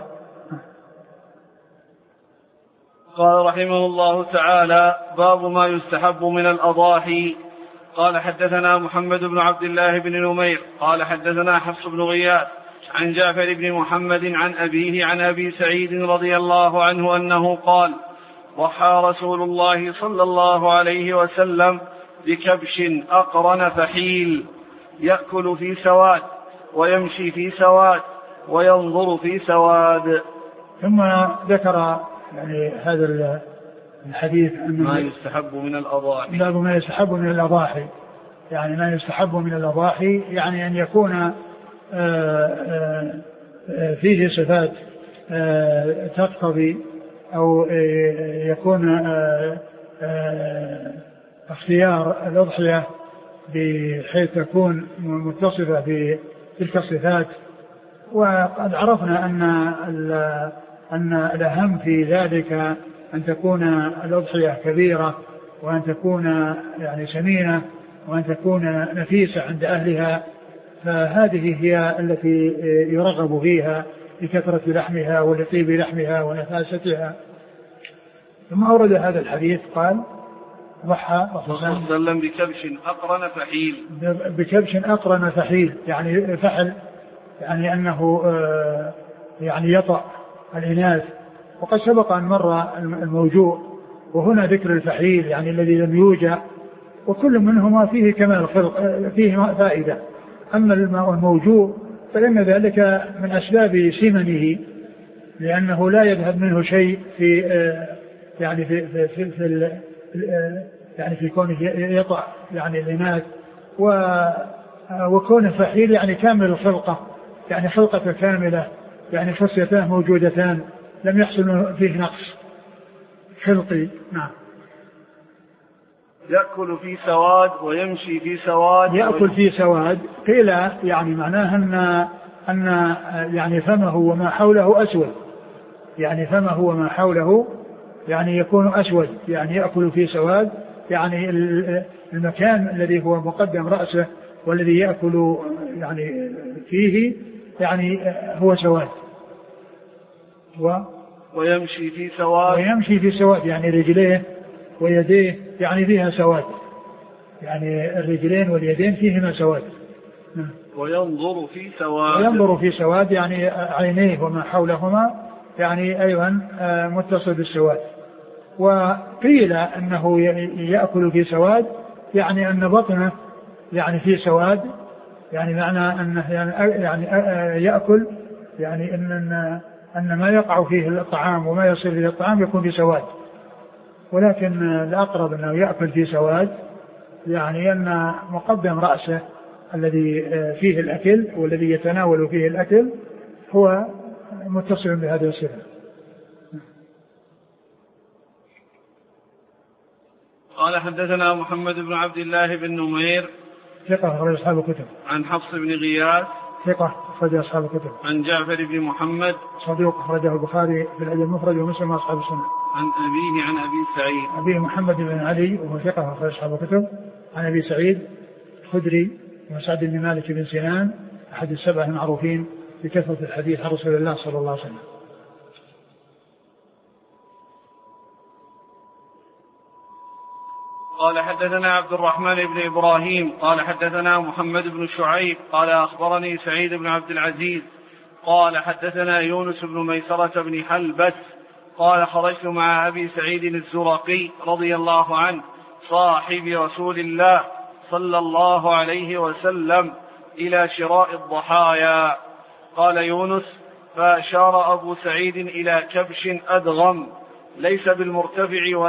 Speaker 1: قال رحمه الله تعالى: باب ما يستحب من الأضاحي. قال حدثنا محمد بن عبد الله بن نمير قال حدثنا حفص بن غياث عن جعفر بن محمد عن أبيه عن أبي سعيد رضي الله عنه أنه قال: ضحى رسول الله صلى الله عليه وسلم بكبش أقرن فحيل يأكل في سواد ويمشي في سواد وينظر في سواد.
Speaker 2: ثم ذكر يعني هذا الحديث أن
Speaker 1: ما يستحب من الأضاحي.
Speaker 2: باب ما يستحب من الأضاحي، يعني ما يستحب من الأضاحي يعني أن يكون فيه صفات تقتضي أو يكون اختيار الأضحية بحيث تكون متصفة بتلك الصفات. وقد عرفنا أن الأهم في ذلك أن تكون الأضحية كبيرة، وأن تكون يعني سمينة، وأن تكون نفيسة عند أهلها، فهذه هي التي يرغب فيها لكثرة لحمها ولطيب لحمها ونفاستها. ثم أورد هذا الحديث قال ضحى
Speaker 1: وسلم بكبش أقرن فحيل،
Speaker 2: بكبش أقرن فحيل يعني فحل، يعني أنه يعني يطأ الإناث. وقد سبق أن مر الموجوع، وهنا ذكر الفحيل يعني الذي لم يوجع، وكل منهما فيه كمال الخلق، فيه فائدة. أما الموجوع فإن ذلك من أسباب سمنه، لأنه لا يذهب منه شيء في يعني في يعني في كونه يطأ يعني الإناث. وكونه فحيل يعني كامل الخلقة، يعني خلقة كاملة، يعني خصيتان موجودتان لم يحصل فيه نقص خلقي. نعم.
Speaker 1: يأكل في سواد ويمشي في سواد.
Speaker 2: يأكل في سواد قيل يعني معناه أن يعني فمه وما حوله أسود، يعني فمه وما حوله يعني يكون أسود، يعني يأكل في سواد، يعني المكان الذي هو مقدم رأسه والذي يأكل يعني فيه يعني هو سواد.
Speaker 1: ويمشي في سواد.
Speaker 2: ويمشي في سواد يعني رجليه ويديه يعني فيها سواد، يعني الرجلين واليدين فيهما سواد.
Speaker 1: وينظر في سواد.
Speaker 2: وينظر في سواد يعني عينيه وما حولهما يعني أيضا متصل بالسواد. وقيل أنه يأكل في سواد يعني أن بطنه يعني في سواد، يعني معنى أنه يعني يأكل يعني أن ما يقع فيه الطعام وما يصير إلى الطعام يكون في سواد. ولكن الأقرب أنه يأكل في سواد، يعني أن مقدم رأسه الذي فيه الأكل والذي يتناول فيه الأكل هو متصل بهذه الصفة.
Speaker 1: قال حدثنا محمد بن عبد الله بن نمير
Speaker 2: ثقة أخرج أصحاب الكتب.
Speaker 1: عن حفص بن غياث
Speaker 2: ثقة أخرج أصحاب الكتب.
Speaker 1: عن جعفر بن محمد
Speaker 2: صدوق أخرجه البخاري في الأدب المفرد ومسلم وأصحاب السنة.
Speaker 1: عن أبيه عن أبي سعيد.
Speaker 2: أبيه محمد بن علي وهو ثقة أخرج أصحاب الكتب. عن أبي سعيد الخدري وسعد بن مالك بن سنان أحد السبعة المعروفين بكثرة الحديث عن رسول الله صلى الله عليه وسلم.
Speaker 1: قال حدثنا عبد الرحمن بن إبراهيم قال حدثنا محمد بن شعيب قال أخبرني سعيد بن عبد العزيز قال حدثنا يونس بن ميسرة بن حلبس قال خرجت مع أبي سعيد الزرقي رضي الله عنه صاحب رسول الله صلى الله عليه وسلم إلى شراء الضحايا. قال يونس فأشار أبو سعيد إلى كبش أدغم ليس بالمرتفع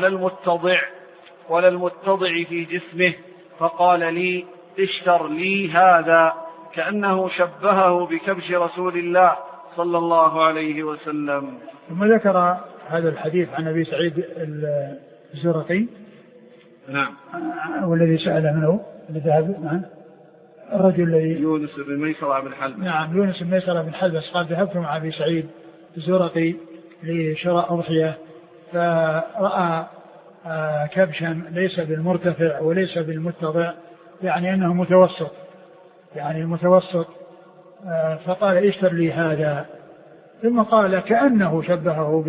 Speaker 1: ولا المتضع في جسمه، فقال لي اشتر لي هذا، كأنه شبهه بكبش رسول الله صلى الله عليه وسلم.
Speaker 2: ثم ذكر هذا الحديث عن أبي سعيد الزرقي.
Speaker 1: نعم.
Speaker 2: والذي سأل منه اللي ذهب معه الرجل الذي
Speaker 1: يونس بن ميسرة بن حلبس.
Speaker 2: نعم يونس بن ميسرة بن حلبس قال ذهبت مع أبي سعيد الزرقي لشراء أضحية، فرأى كبشا ليس بالمرتفع وليس بالمتضع، يعني أنه متوسط، يعني متوسط، فقال اشتر لي هذا. ثم قال كأنه شبهه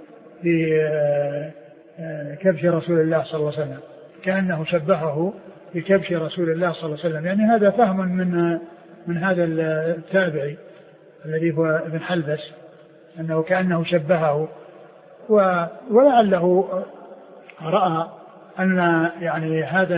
Speaker 2: بكبش رسول الله صلى الله عليه وسلم، كأنه شبهه بكبش رسول الله صلى الله عليه وسلم. يعني هذا فهم من هذا التابعي الذي هو ابن حلبس، أنه كأنه شبهه، ولعله رأى أن يعني هذا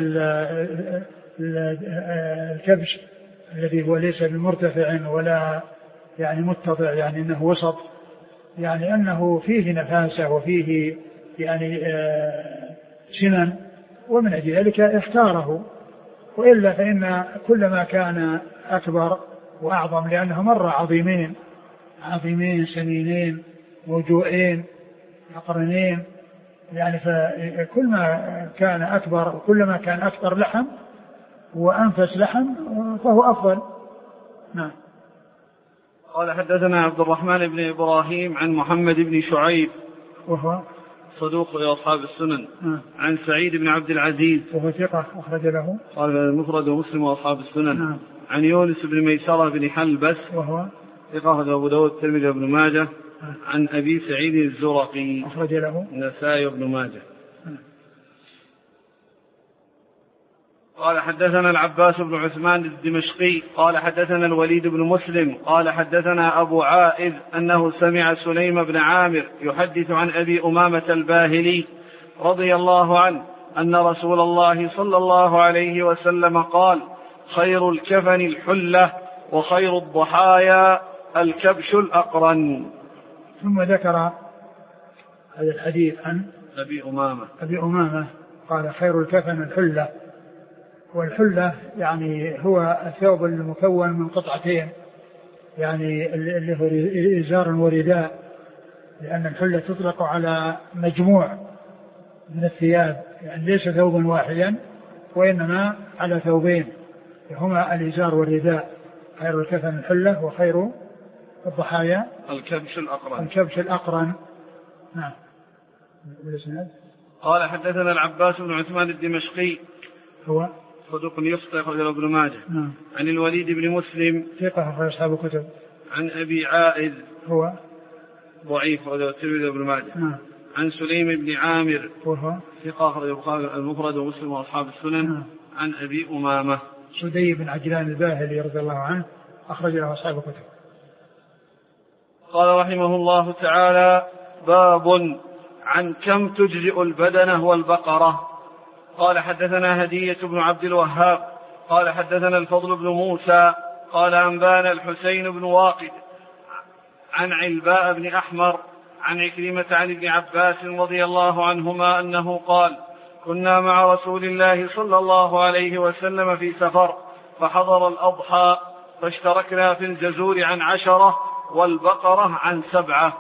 Speaker 2: الكبش الذي هو ليس بمرتفع ولا يعني متضع، يعني أنه وسط، يعني أنه فيه نفاسة وفيه يعني سمن، ومن أجل ذلك اختاره. وإلا فإن كل ما كان أكبر وأعظم لأنه مرة عظيمين سمينين موجوئين مقرنين، يعني فكل ما كان أكبر وكلما كان أكثر لحم وأنفس لحم فهو أفضل. نعم.
Speaker 1: قال حدثنا عبد الرحمن بن إبراهيم عن محمد بن شعيب
Speaker 2: وهو
Speaker 1: صدوق لأصحاب السنن. عن سعيد بن عبد العزيز
Speaker 2: وهو ثقة أخرج له
Speaker 1: قال المفرد ومسلم وأصحاب السنن. عن يونس بن ميسرة بن حلبس
Speaker 2: وهو
Speaker 1: ثقة أبو داود الترمذي وابن ماجه. عن أبي سعيد الزرقي
Speaker 2: أخرج له
Speaker 1: النسائي وابن ماجه. قال حدثنا العباس بن عثمان الدمشقي قال حدثنا الوليد بن مسلم قال حدثنا أبو عائذ أنه سمع سليم بن عامر يحدث عن أبي أمامة الباهلي رضي الله عنه أن رسول الله صلى الله عليه وسلم قال: خير الكفن الحلة وخير الضحايا الكبش الأقرن.
Speaker 2: ثم ذكر هذا الحديث عن أبي أمامة قال: خير الكفن الحلة. والحلة يعني هو الثوب المكون من قطعتين، يعني اللي هو إزار ورداء، لأن الحلة تطلق على مجموع من الثياب، يعني ليس ثوبا واحدا وإنما على ثوبين هما الإزار والرداء. خير الكفن الحلة وخير الضحايا الكبش الأقرن. نعم.
Speaker 1: قال حدثنا العباس بن عثمان الدمشقي
Speaker 2: هو
Speaker 1: صدوق يخطئ أخرج له ابن ماجه. عن الوليد بن مسلم
Speaker 2: ثقة أخرج أصحاب الكتب.
Speaker 1: عن أبي عائذ
Speaker 2: هو
Speaker 1: ضعيف أخرج الترمذي وابن ماجه. عن سليم بن عامر
Speaker 2: وهو
Speaker 1: ثقة أخرج المفرد ومسلم وأصحاب السنن. عن أبي أمامة
Speaker 2: سدي بن عجلان الباهلي رضي الله عنه أخرج له أصحاب الكتب.
Speaker 1: قال رحمه الله تعالى: باب عن كم تجزئ البدنة والبقرة. قال حدثنا هدية بن عبد الوهاب قال حدثنا الفضل بن موسى قال أنبانا الحسين بن واقد عن علباء بن أحمر عن عكرمة عن ابن عباس رضي الله عنهما أنه قال: كنا مع رسول الله صلى الله عليه وسلم في سفر فحضر الأضحى فاشتركنا في الجزور عن 10 والبقرة عن 7.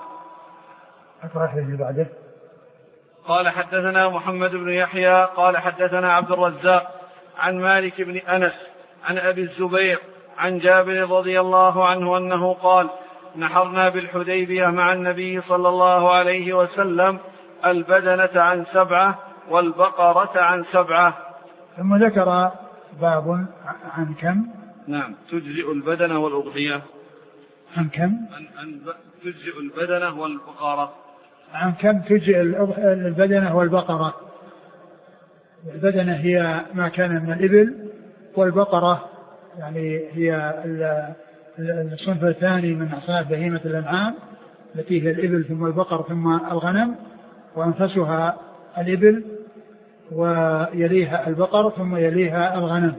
Speaker 1: قال حدثنا محمد بن يحيى قال حدثنا عبد الرزاق عن مالك بن أنس عن أبي الزبير عن جابر رضي الله عنه أنه قال: نحرنا بالحديبية مع النبي صلى الله عليه وسلم البدنة عن 7 والبقرة عن 7.
Speaker 2: ثم ذكر باب عن كم
Speaker 1: نعم تجزئ البدنة والأضحية.
Speaker 2: عن كم
Speaker 1: تجزئ البدنة والبقرة.
Speaker 2: عن كم تجزئ البدنة والبقرة. البدنة هي ما كان من الإبل، والبقرة يعني هي الصنف الثاني من أصناف بهيمة الأنعام التي هي الإبل ثم البقر ثم الغنم، وأنفسها الإبل ويليها البقر ثم يليها الغنم.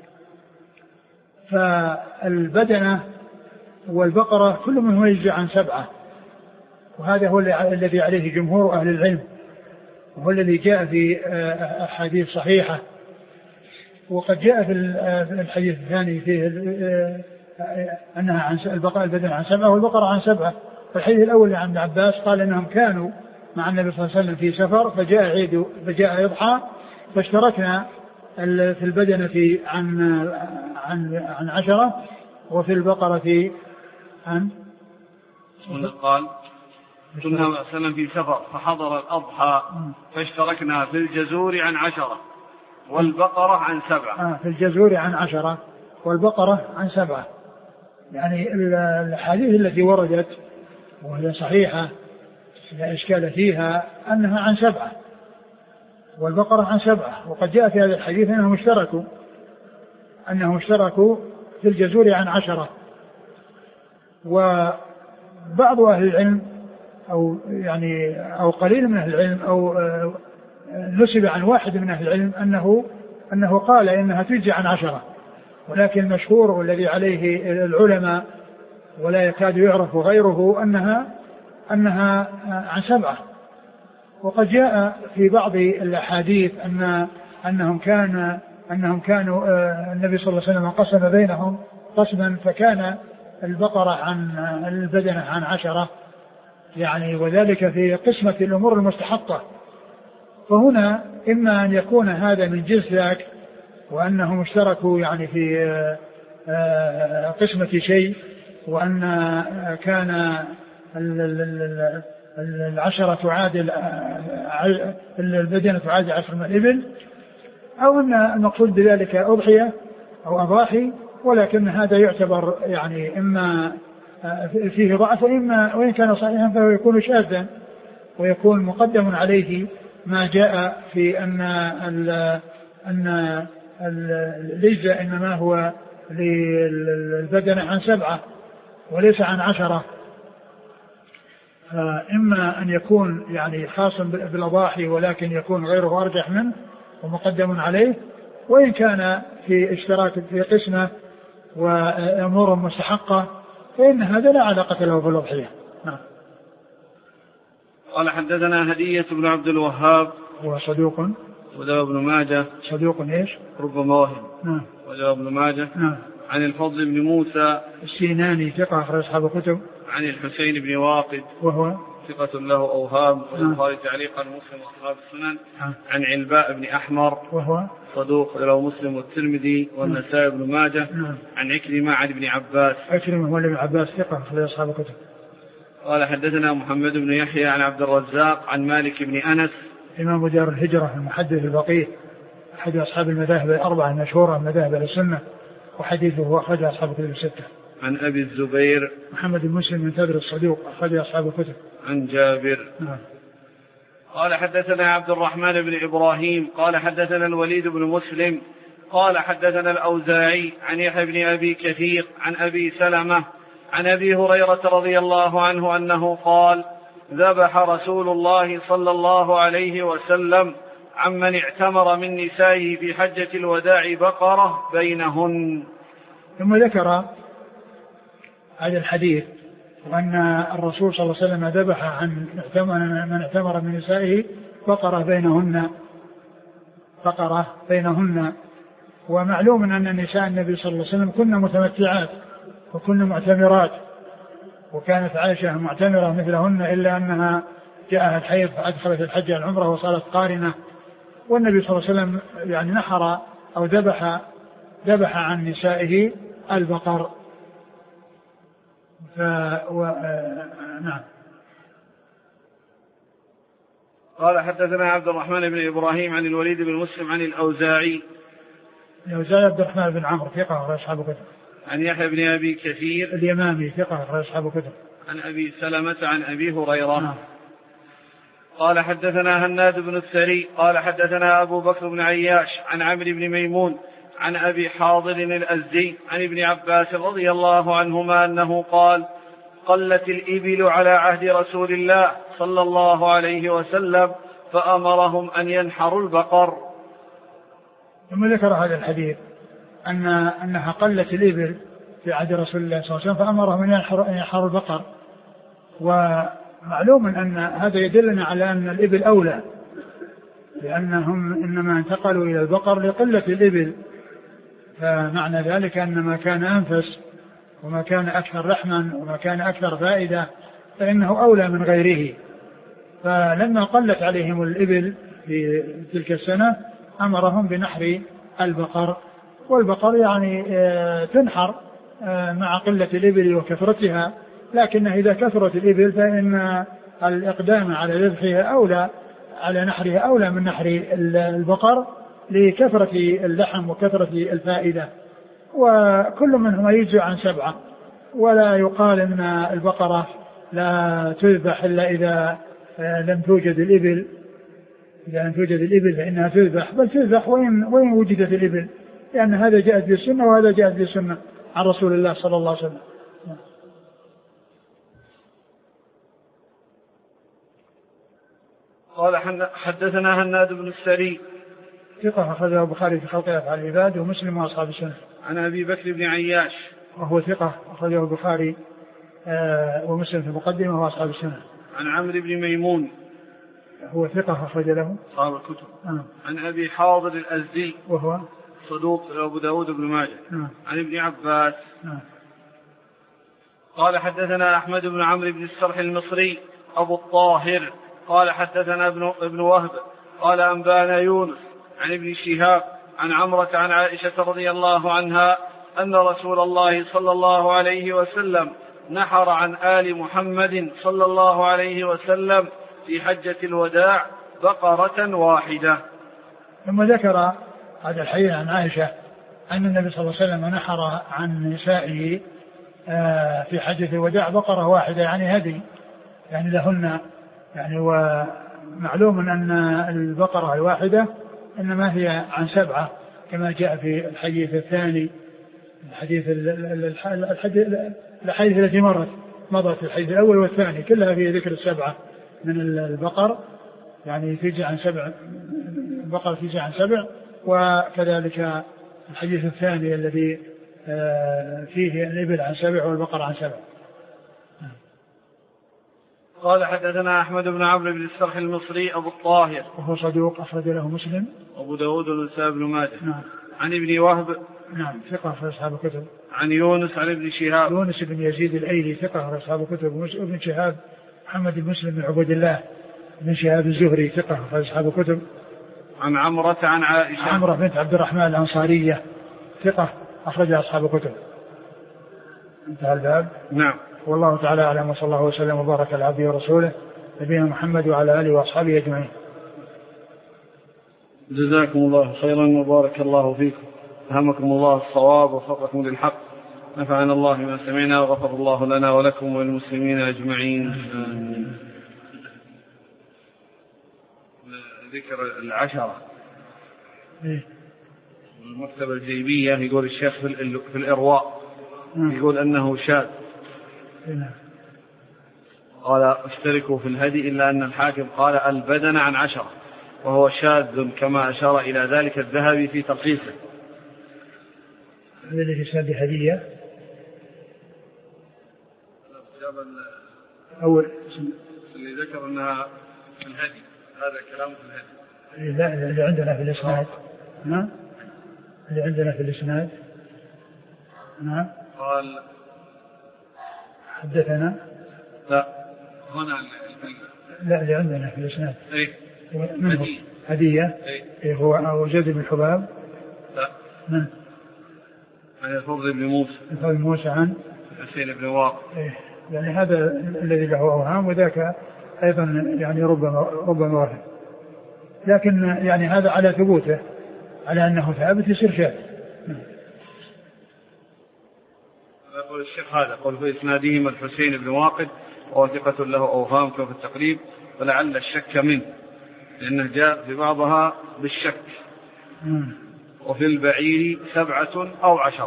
Speaker 2: فالبدنة والبقرة كل منهم يجزئ عن 7، وهذا هو الذي عليه جمهور أهل العلم، وهو الذي جاء في أحاديث صحيحة. وقد جاء في الحديث الثاني فيه أنها عن البدنة عن 7 والبقرة عن 7. الحديث الأول عن ابن عباس قال أنهم كانوا مع النبي صلى الله عليه وسلم في سفر فجاء يضحى فاشتركنا في البدنة عن 10 وفي البقرة عن
Speaker 1: قال كنا وسلم في سفر فحضر الأضحى فاشتركنا في الجزور عن 10 والبقرة عن 7.
Speaker 2: في الجزور عن 10 والبقرة عن 7. يعني الحديث التي وردت وهي صحيحة لا إشكال فيها أنها عن 7 والبقرة عن 7. وقد جاء في هذا الحديث أنهم اشتركوا في الجزور عن 10. وبعض أهل العلم أو قليل من أهل العلم أو نسب عن واحد من أهل العلم أنه قال إنها تجزي عن 10، ولكن المشهور والذي عليه العلماء ولا يكاد يعرف غيره أنها عن 7. وقد جاء في بعض الأحاديث أنهم كانوا النبي صلى الله عليه وسلم قسم بينهم قسما فكان البقرة عن البدنة عن 10 يعني، وذلك في قسمة الأمور المستحقة. فهنا إما أن يكون هذا من جنس ذاك وأنهم اشتركوا يعني في قسمة شيء، وأن كان 10 تعادل البدنة تعادل 10 من الإبل، أو أن المقصود بذلك أضحية أو أضاحي، ولكن هذا يعتبر يعني إما فيه ضعف، وإن كان صحيحا فهو يكون شاذا، ويكون مقدم عليه ما جاء في أن الإجزاء إنما هو للبدنة عن 7 وليس عن 10. إما أن يكون يعني خاصا بالأضاحي ولكن يكون غيره أرجح منه ومقدم عليه، وإن كان في اشتراك في قسمة وأمور مستحقة فإن هذا لا علاقة له بالأضحية. نعم.
Speaker 1: قال حدثنا هدية بن عبد الوهاب
Speaker 2: هو صدوق
Speaker 1: وذا ابن ماجه
Speaker 2: صدوق إيش
Speaker 1: ربما وهم.
Speaker 2: نعم.
Speaker 1: وذا ابن ماجه.
Speaker 2: نعم.
Speaker 1: عن الفضل بن موسى
Speaker 2: السيناني ثقة أخرج أصحاب الكتب.
Speaker 1: عن الحسين بن واقد
Speaker 2: وهو
Speaker 1: ثقة له أوهام والبخاري تعليقا مسلم وأصحاب السنن. عن علباء بن أحمر وهو صدوق له مسلم والترمذي والنسائي بن ماجه. عن عكرمة عن ابن عباس.
Speaker 2: عكرمة هو ابن عباس ثقة أخرج أصحاب الكتب.
Speaker 1: قال حدثنا محمد بن يحيى عن عبد الرزاق عن مالك بن أنس
Speaker 2: إمام دار الهجرة المحدث الفقيه أحد أصحاب المذاهب الأربعة المشهورة مذاهب السنة، وحديثه أخرج أصحاب الكتب الستة.
Speaker 1: عن أبي الزبير
Speaker 2: محمد بن مسلم بن ثابت الصدوق أخرج أصحاب الكتب.
Speaker 1: عن جابر. قال حدثنا عبد الرحمن بن إبراهيم قال حدثنا الوليد بن مسلم قال حدثنا الأوزاعي عن يحيى بن أبي كثير عن أبي سلمة عن أبي هريرة رضي الله عنه أنه قال ذبح رسول الله صلى الله عليه وسلم عمن اعتمر من نسائه في حجة الوداع بقرة بينهن.
Speaker 2: ثم ذكر هذا الحديث وأن الرسول صلى الله عليه وسلم ذبح عن من اعتمر من نسائه بقرة بينهن. ومعلوم أن نساء النبي صلى الله عليه وسلم كن متمتعات وكن معتمرات، وكانت عائشة معتمرة مثلهن إلا أنها جاءها الحيض فأدخلت الحج العمرة وصارت قارنة. والنبي صلى الله عليه وسلم يعني نحر أو ذبح عن نسائه البقر. نعم.
Speaker 1: قال حدثنا عبد الرحمن بن إبراهيم عن الوليد بن مسلم عن الأوزاعي
Speaker 2: عبد الرحمن بن عمرو ثقة أخرج أصحاب الكتب.
Speaker 1: عن يحيى بن أبي كثير
Speaker 2: اليمامي ثقة أخرج أصحاب الكتب.
Speaker 1: عن أبي سلمة عن أبي هريرة. قال حدثنا هناد بن السري قال حدثنا أبو بكر بن عياش عن عمرو بن ميمون عن أبي حاضر الأزدي عن ابن عباس رضي الله عنهما أنه قال قلت الإبل على عهد رسول الله صلى الله عليه وسلم فأمرهم أن ينحروا البقر.
Speaker 2: ثم ذكر هذا الحديث أنها قلت الإبل في عهد رسول الله صلى الله عليه وسلم فأمرهم أن ينحروا البقر. ومعلوم أن هذا يدلنا على أن الإبل أولى، لأنهم إنما انتقلوا إلى البقر لقلة الإبل، فمعنى ذلك أن ما كان أنفس وما كان أكثر لحما وما كان أكثر فائدة فإنه أولى من غيره. فلما قلت عليهم الإبل في تلك السنة أمرهم بنحر البقر. والبقر يعني تنحر مع قلة الإبل وكثرتها، لكن إذا كثرت الإبل فإن الإقدام على ذبحها أولى على نحرها أولى من نحر البقر لكثرة اللحم وكثرة الفائدة. وكل منهما يجزء عن 7، ولا يقال أن البقرة لا تذبح إلا إذا لم توجد الإبل. إذا لم توجد الإبل فإنها تذبح، بل تذبح وين وجدت الإبل، لأن هذا جاءت بالسنة وهذا جاءت بالسنة عن رسول الله صلى الله عليه وسلم.
Speaker 1: قال حدثنا هناد بن السري
Speaker 2: ثقة أخرجه البخاري في خلق أفعال العباد ومسلم وأصحاب السنة.
Speaker 1: عن أبي بكر بن عياش
Speaker 2: وهو ثقة أخرجه البخاري ومسلم في المقدمة وأصحاب السنة.
Speaker 1: عن عمرو بن ميمون
Speaker 2: هو ثقة أخرج له
Speaker 1: أصحاب الكتب. عن أبي حاضر الأزدي
Speaker 2: وهو
Speaker 1: صدوق أبو داود بن ماجه. عن ابن عباس قال حدثنا أحمد بن عمرو بن السرح المصري أبو الطاهر قال حدثنا ابن وهب قال أنبانا يونس عن ابن شهاب عن عمرة عن عائشة رضي الله عنها أن رسول الله صلى الله عليه وسلم نحر عن آل محمد صلى الله عليه وسلم في حجة الوداع بقرة واحدة.
Speaker 2: ثم ذكر هذا الحديث عن عائشة أن النبي صلى الله عليه وسلم نحر عن نسائه في حجة الوداع بقرة واحدة يعني هدي يعني لهن يعني. ومعلوم أن البقرة الواحدة إنما هي عن 7 كما جاء في الحديث الثاني الحديث التي مضت الحديث الأول والثاني كلها في ذكر 7 من البقر يعني تيجي عن 7 البقرة تيجي عن 7. وكذلك الحديث الثاني الذي فيه الإبل عن 7 والبقر عن 7.
Speaker 1: قال حدثنا أحمد بن عمرو بن السرح المصري أبو الطاهر
Speaker 2: وهو صدوق أخرج له مسلم
Speaker 1: أبو داود والنسائي بن ماجه. عن ابن وهب
Speaker 2: ثقة في أصحاب الكتب.
Speaker 1: عن يونس عن ابن شهاب
Speaker 2: يونس بن يزيد الأيلي ثقة في أصحاب الكتب. ابن شهاب محمد بن مسلم بن عبد الله بن شهاب الزهري ثقة في أصحاب الكتب.
Speaker 1: عن عمرة عن عائشة
Speaker 2: عمرة بنت عبد الرحمن الأنصارية ثقة أخرج أصحاب الكتب. انتهى الباب.
Speaker 1: نعم.
Speaker 2: والله تعالى أعلم وصلى الله وسلم وبارك على عبده ورسوله نبينا محمد وعلى آله وأصحابه أجمعين.
Speaker 1: جزاكم الله خيرا وبارك الله فيكم. ألهمكم الله الصواب ووفقكم للحق. نفعنا الله بما سمعنا وغفر الله لنا ولكم وللمسلمين أجمعين. ذكر 10 المكتبة الجيبية يقول الشيخ في الإرواء يقول أنه شاذ. قال اشتركوا في الهدي إلا أن الحاكم قال البدن عن 10 وهو شاذ كما أشار إلى ذلك الذهبي في تلخيصه.
Speaker 2: هذا الذي شاذ هدية أول
Speaker 1: اللي ذكر أنها في الهدي هذا كلام في الهدي.
Speaker 2: لا اللي عندنا في الإسناد. نعم اللي عندنا في الإسناد. نعم
Speaker 1: قال
Speaker 2: حدثنا.
Speaker 1: لا هنا
Speaker 2: لا اللي عندنا في الإسناد
Speaker 1: هدية.
Speaker 2: هو أو زيد بن حباب.
Speaker 1: لا
Speaker 2: من
Speaker 1: عن الفضل بن موسى.
Speaker 2: الفضل موسى عن
Speaker 1: حسين بن واقد.
Speaker 2: يعني هذا الذي له أوهام وذاك أيضا يعني ربما واحد لكن يعني هذا على ثبوته على أنه ثابت يصير شاذ.
Speaker 1: يقول الشيخ هذا قل في إسنادهم الحسين بن واقد وهو ثقة له أوهام كما في التقريب فلعل الشك منه لأنه جاء في بعضها بالشك وفي البعير 7 أو 10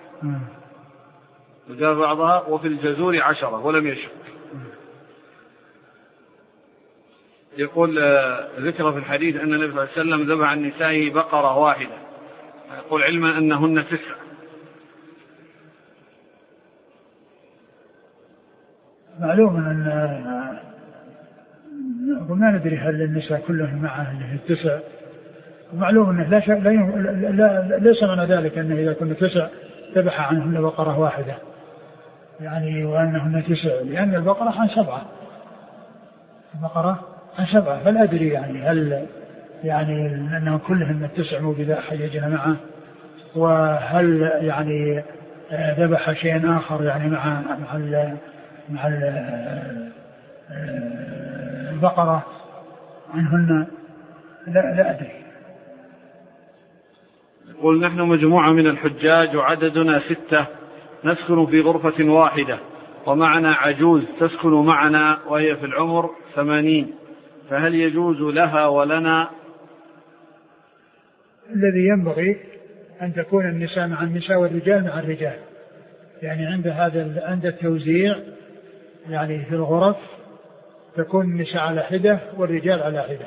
Speaker 1: وجاء بعضها وفي الجزور 10 ولم يشك. يقول ذكر في الحديث أن النبي صلى الله عليه وسلم ذبح عن نسائه بقرة واحدة يقول علما أنهن 9.
Speaker 2: معلوم أن وما ندري هل النساء كلهم معه 9 ومعلوم أنه ليس معنى ذلك أنه إذا كنا 9 ذبح عنهن بقرة واحدة يعني وأنهن 9 لأن البقرة عن 7 البقرة عن 7 فلا أدري يعني هل يعني أنهم كلهم 9 موجودة حيجنا معه وهل يعني ذبح شيء آخر يعني مع البقرة عنهن لا أدري.
Speaker 1: يقول نحن مجموعة من الحجاج وعددنا 6 نسكن في غرفة واحدة ومعنا عجوز تسكن معنا وهي في العمر 80 فهل يجوز لها ولنا؟
Speaker 2: الذي ينبغي أن تكون النساء مع النساء والرجال مع الرجال يعني عند التوزيع يعني في الغرف تكون النساء على حدة والرجال على حدة.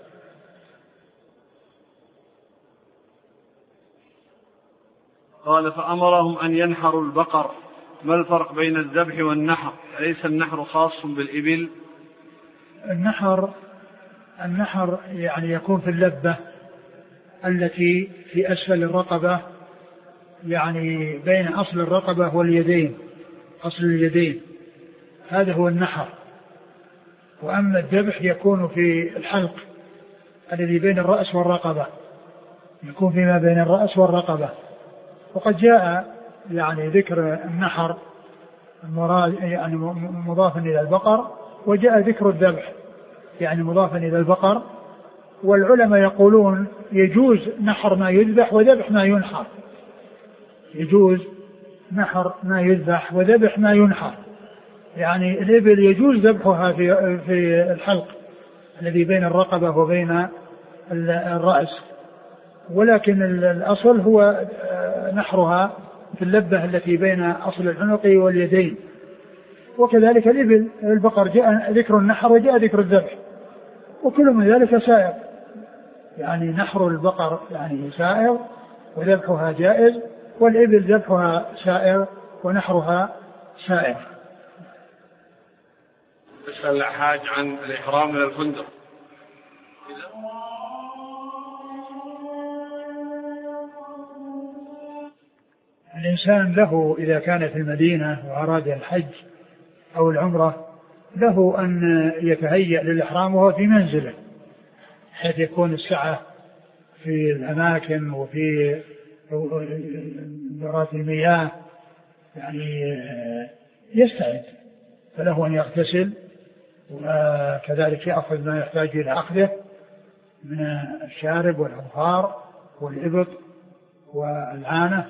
Speaker 1: قال فأمرهم أن ينحروا البقر ما الفرق بين الذبح والنحر أليس النحر خاص بالإبل؟
Speaker 2: النحر يعني يكون في اللبة التي في أسفل الرقبة، يعني بين أصل الرقبة واليدين، أصل اليدين، هذا هو النحر. وأما الذبح يكون في الحلق الذي بين الرأس والرقبة، يكون فيما بين الرأس والرقبة. وقد جاء يعني ذكر النحر المراد يعني مضافا إلى البقر، وجاء ذكر الذبح يعني مضافا إلى البقر. والعلماء يقولون يجوز نحر ما يذبح وذبح ما ينحر، يجوز نحر ما يذبح وذبح ما ينحر. يعني الإبل يجوز ذبحها في الحلق الذي بين الرقبة وبين الرأس، ولكن الأصل هو نحرها في اللبة التي بين أصل العنق واليدين. وكذلك الإبل البقر جاء ذكر النحر وجاء ذكر الذبح، وكل من ذلك سائر. يعني نحر البقر يعني سائر وذبحها جائز، والإبل ذبحها سائر ونحرها سائر.
Speaker 1: يسأل الحاج عن الإحرام من الفندق.
Speaker 2: الإنسان له إذا كان في المدينة وأراد الحج أو العمرة له أن يتهيأ للإحرام وهو في منزله، حيث يكون السعة في الأماكن وفي دورات المياه، يعني يستعد، فله أن يغتسل وكذلك يأخذ ما يحتاج إلى أخذه من الشارب والأظفار والإبط والعانة،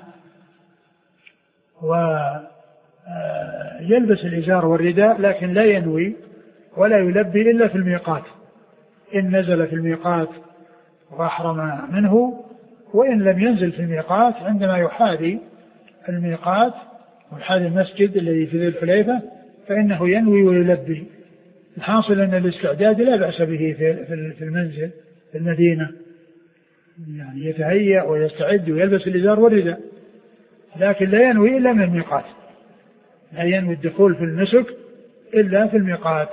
Speaker 2: ويلبس الإزار والرداء، لكن لا ينوي ولا يلبي إلا في الميقات، إن نزل في الميقات وأحرم منه، وإن لم ينزل في الميقات عندما يحاذي الميقات ويحاذي المسجد الذي في ذي الحليفة فإنه ينوي ويلبي. الحاصل أن الاستعداد لا بأس به في المنزل في المدينة، يعني يتهيأ ويستعد ويلبس الإزار والرداء، لكن لا ينوي إلا من الميقات، لا ينوي الدخول في النسك إلا في الميقات.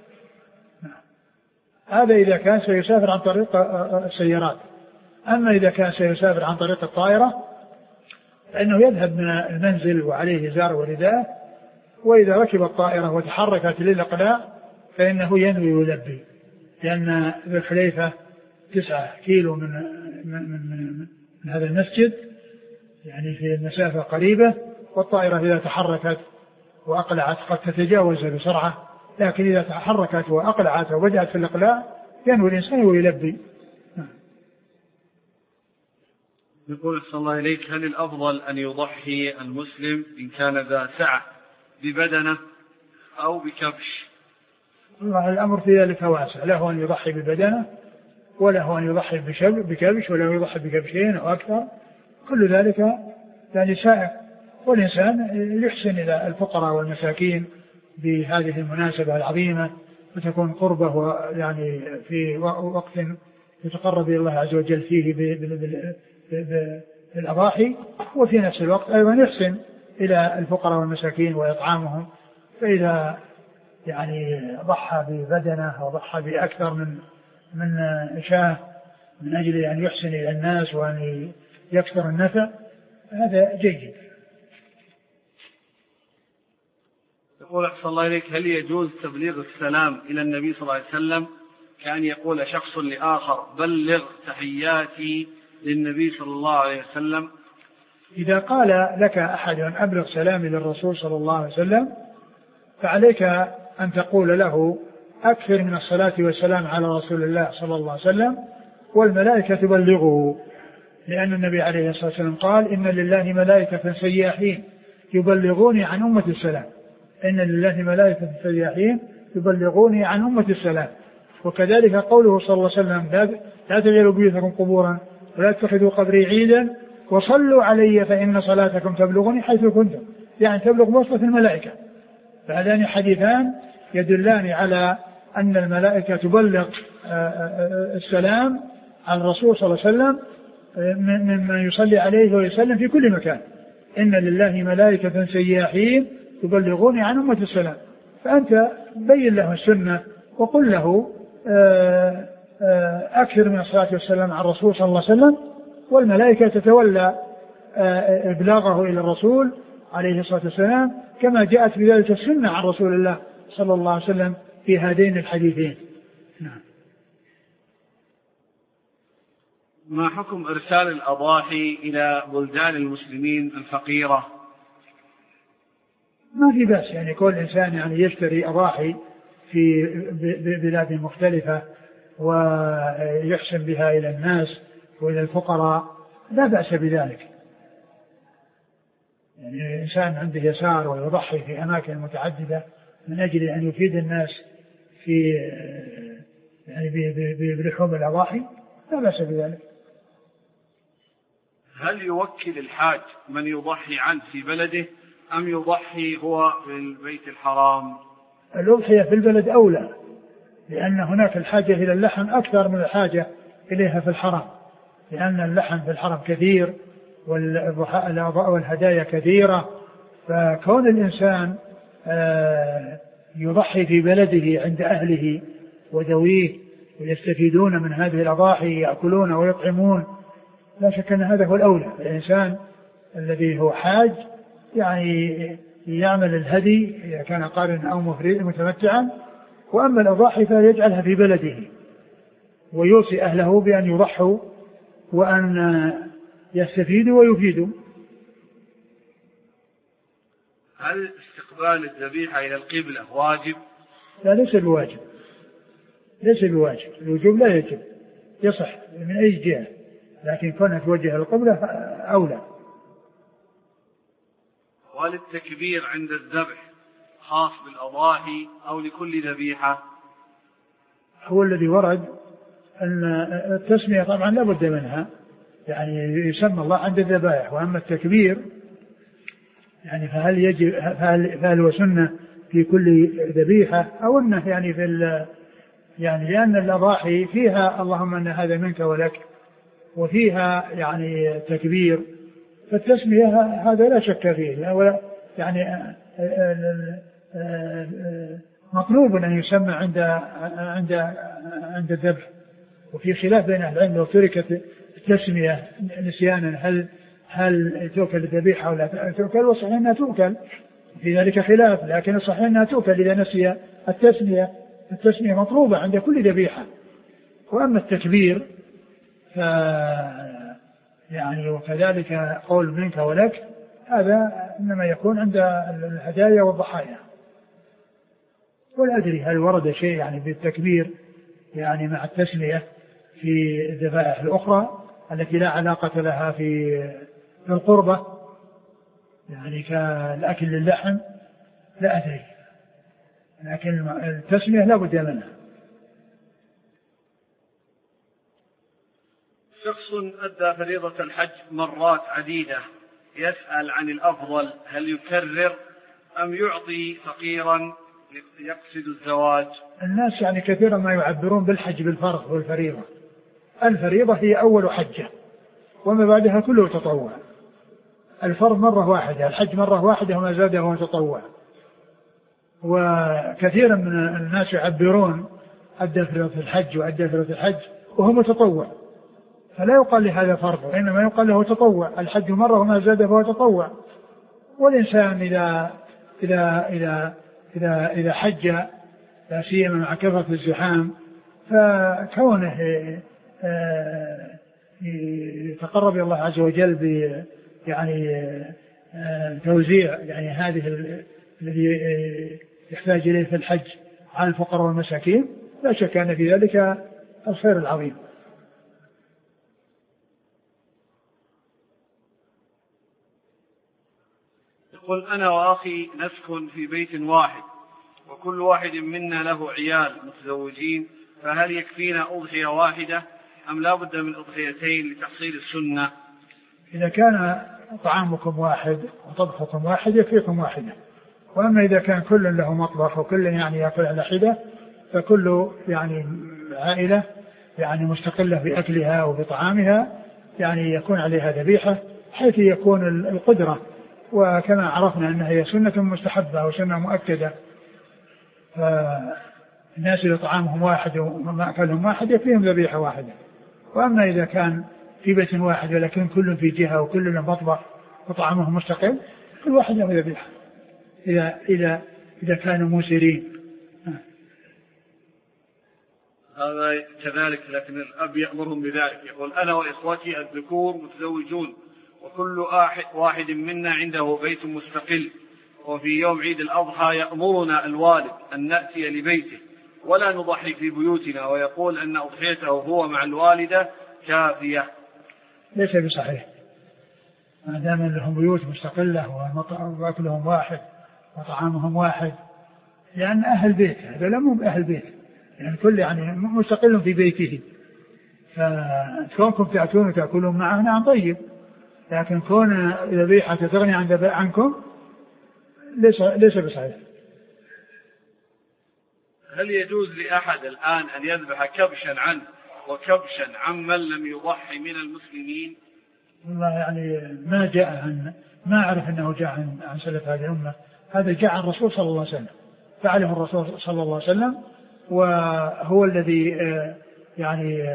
Speaker 2: هذا إذا كان سيسافر عن طريق السيارات. أما إذا كان سيسافر عن طريق الطائرة فإنه يذهب من المنزل وعليه إزار ورداء، وإذا ركب الطائرة وتحركت للإقلاع فإنه ينوي ويلبي، لأن ذي الحليفة 9 كيلو من هذا المسجد، يعني في المسافة قريبة، والطائرة إذا تحركت وأقلعت قد تتجاوز بسرعة، لكن إذا تحركت وأقلعت وبدأت في الإقلاع ينوي الإنسان ويلبي.
Speaker 1: يقول أحسن الله إليك: هل الأفضل أن يضحي المسلم إن كان ذا سعة ببدنه أو بكبش؟
Speaker 2: والله الأمر في ذلك واسع، له أن يضحي ببدنه وله أن يضحي بكبش وله يضحي بكبشين أو أكثر، كل ذلك يعني سائر. والإنسان يحسن إلى الفقراء والمساكين بهذه المناسبة العظيمة، وتكون قربه يعني في وقت يتقرب إلى الله عز وجل فيه بالأضاحي، وفي نفس الوقت أيضا يحسن إلى الفقراء والمساكين وإطعامهم. فإذا يعني ضحى ببدنه أو ضحى بأكثر من شاه من أجل أن يحسن إلى الناس وأن يكثر النفع، هذا جيد.
Speaker 1: يقول أحسن الله إليك: هل يجوز تبليغ السلام إلى النبي صلى الله عليه وسلم كأن يقول شخص لآخر بلغ تحياتي للنبي صلى الله عليه وسلم؟
Speaker 2: إذا قال لك أحد أبلغ سلامي للرسول صلى الله عليه وسلم فعليك أن تقول له أكثر من الصلاة والسلام على رسول الله صلى الله عليه وسلم والملائكة تبلغه، لأن النبي عليه الصلاة والسلام قال: إن لله ملائكة سياحين يبلغوني عن أمة السلام، إن لله ملائكة سياحين يبلغوني عن أمة السلام. وكذلك قوله صلى الله عليه وسلم: لا تجعلوا بيوتكم قبورا ولا تتخذوا قبري عيدا وصلوا علي فإن صلاتكم تبلغني حيث كنتم، يعني تبلغ وصلة الملائكة. فهذان حديثان يدلان على أن الملائكة تبلغ السلام عن الرسول صلى الله عليه وسلم ممن يصلي عليه ويسلم في كل مكان. إن لله ملائكة سياحين يبلغوني عن أمة السلام. فأنت بين له السنة وقل له أكثر من الصلاة والسلام على الرسول صلى الله عليه وسلم، والملائكة تتولى إبلاغه إلى الرسول عليه الصلاة والسلام، كما جاءت بذلك السنة عن رسول الله صلى الله عليه وسلم في هذين الحديثين. نعم.
Speaker 1: ما حكم إرسال الأضاحي إلى بلدان المسلمين الفقيرة؟
Speaker 2: ما في بأس، يعني كل إنسان يعني يشتري أضاحي في بلاد مختلفة ويحسن بها إلى الناس وإلى الفقراء، لا بأس بذلك. يعني إنسان عنده يسار ويضحي في أماكن متعددة من أجل أن يفيد الناس في يعني بلحوم الأضاحي، لا بأس بذلك.
Speaker 1: هل يوكل الحاج من يضحي عنه في بلده أم يضحي هو في البيت الحرام؟
Speaker 2: الأضحية في البلد أولى، لأن هناك الحاجة إلى اللحم أكثر من الحاجة إليها في الحرم، لأن اللحم في الحرم كثير والهدايا كثيرة، فكون الإنسان يضحي في بلده عند أهله وذويه ويستفيدون من هذه الأضاحي، يأكلون ويطعمون، لا شك أن هذا هو الأولى. الإنسان الذي هو حاج يعني يعمل الهدي إذا كان قارنا أو متمتعا، وأما الأضاحي فيجعلها في بلده ويوصي أهله بأن يضحوا وأن يستفيدوا ويفيدوا.
Speaker 1: هل استقبال الذبيحة إلى القبلة واجب؟
Speaker 2: لا، ليس بواجب، ليس بواجب، الوجوب لا يجب، يصح من أي جهة، لكن كونها توجه القبلة أولى.
Speaker 1: وهل التكبير عند الذبح خاص بالأضاحي أو لكل ذبيحة؟
Speaker 2: هو الذي ورد أن التسمية طبعا لا بد منها، يعني يسمى الله عند الذبائح، وأما التكبير يعني فهل هو سنة في كل ذبيحة أو أنه يعني يعني لأن الأضاحي فيها اللهم أن هذا منك ولك، وفيها يعني تكبير، فالتسمية هذا لا شك فيه، يعني مطلوب أن يسمى عند الذبح. وفي خلاف بين أهل العلم لو تركت التسمية نسيانا هل تؤكل الذبيحة أو لا تؤكل، وصحيح أنها تؤكل، في ذلك خلاف، لكن الصحيح أنها تؤكل إذا نسي التسمية مطلوبة عند كل ذبيحة. وأما التكبير يعني وكذلك قول منك ولك، هذا إنما يكون عند الهدايا والضحايا. ولا أدري هل ورد شيء يعني بالتكبير يعني مع التسمية في الذبائح الأخرى التي لا علاقة لها في القربة، يعني كالأكل للحم، لا أدري، لكن التسمية لا بد منها.
Speaker 1: شخص أدى فريضة الحج مرات عديدة يسأل عن الأفضل، هل يكرر أم يعطي فقيرا يقصد الزواج؟
Speaker 2: الناس يعني كثيرا ما يعبرون بالحج بالفرض والفريضة. الفريضة هي أول حجة، وما بعدها كله تطوع. الفرض مرة واحدة، الحج مرة واحدة، وما زاده هو تطوع. وكثيرا من الناس يعبرون أدى فريضة الحج وأدى فريضة الحج وهو متطوع، فلا يقال لهذا فرض، وإنما يقال له تطوع. الحج مرة وما زاده هو تطوع. والإنسان إذا حج لا سيما مع كثرة الزحام، فكونه يتقرب إلى الله عز وجل يعني توزيع يعني هذه الذي يحتاج إليه في الحج على الفقراء والمساكين، لا شك أن في ذلك الخير العظيم.
Speaker 1: يقول أنا وأخي نسكن في بيت واحد، وكل واحد منا له عيال متزوجين، فهل يكفينا أضحية واحدة أم لا بد من أضحيتين لتحصيل السنة؟
Speaker 2: إذا كان طعامكم واحد وطبخكم واحد يكفيكم واحدة. وأما إذا كان كل له مطبخ وكل يعني يأكل على حدة، فكل يعني عائلة يعني مستقلة بأكلها وبطعامها، يعني يكون عليها ذبيحة حيث يكون القدرة. وكما عرفنا أنها هي سنة مستحبة وسنة مؤكدة، الناس اللي طعامهم واحد ومأكلهم واحد يكفيهم ذبيحة واحدة. وأما إذا كان في بيت واحد ولكن كل في جهة وكل لهم مطبخ وطعامهم مستقل كل واحد له ذبيحة إذا كانوا موسرين.
Speaker 1: هذا كذلك، لكن الأب يأمرهم بذلك، يقول أنا وإخوتي الذكور متزوجون وكل واحد منا عنده بيت مستقل، وفي يوم عيد الأضحى يأمرنا الوالد أن نأتي لبيته ولا نضحي في بيوتنا، ويقول أن أضحيته هو مع الوالدة كافية.
Speaker 2: ليس بصحيح، ما دام لهم بيوت مستقلة وأكلهم واحد وطعامهم واحد، لأن أهل بيت هذا لا مو أهل بيت، يعني كل يعني مستقل في بيته، فكونكم تأتون وتأكلون معه نعم طيب، لكن كون ذبيحة تغني عنكم ليس بصحيح.
Speaker 1: هل يجوز لأحد الآن أن يذبح كبشا عنه وكبشا عمن لم يضحي من المسلمين؟
Speaker 2: والله يعني ما أعرف أنه جاء عن سلف هذه الأمة، هذا جاء عن الرسول صلى الله عليه وسلم، فعله الرسول صلى الله عليه وسلم، وهو الذي يعني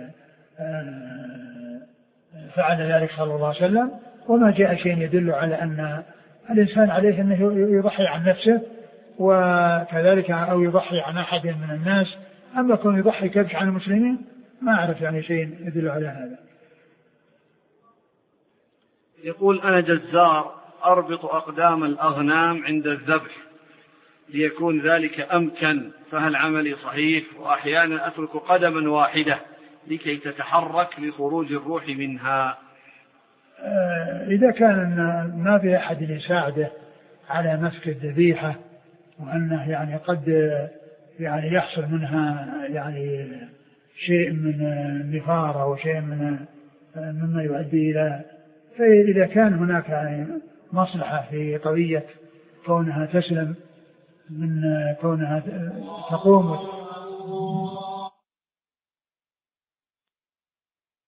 Speaker 2: فعل ذلك صلى الله عليه وسلم، وما جاء شيء يدل على أن الإنسان عليه أنه يضحي عن نفسه وكذلك أو يضحي عن أحد من الناس. أما كون يضحي كبش عن المسلمين ما أعرف يعني شيء يدل على هذا.
Speaker 1: يقول أنا جزار أربط أقدام الأغنام عند الذبح ليكون ذلك أمكن، فهل عملي صحيح؟ وأحيانا أترك قدما واحدة لكي تتحرك لخروج الروح منها.
Speaker 2: إذا كان ما في أحد يساعده على مسك الذبيحة وأنه يعني قد يعني يحصل منها يعني شيء من النفار أو شيء مما يؤدي إلى، فإذا كان هناك يعني مصلحة في قضية كونها تسلم من كونها تقوم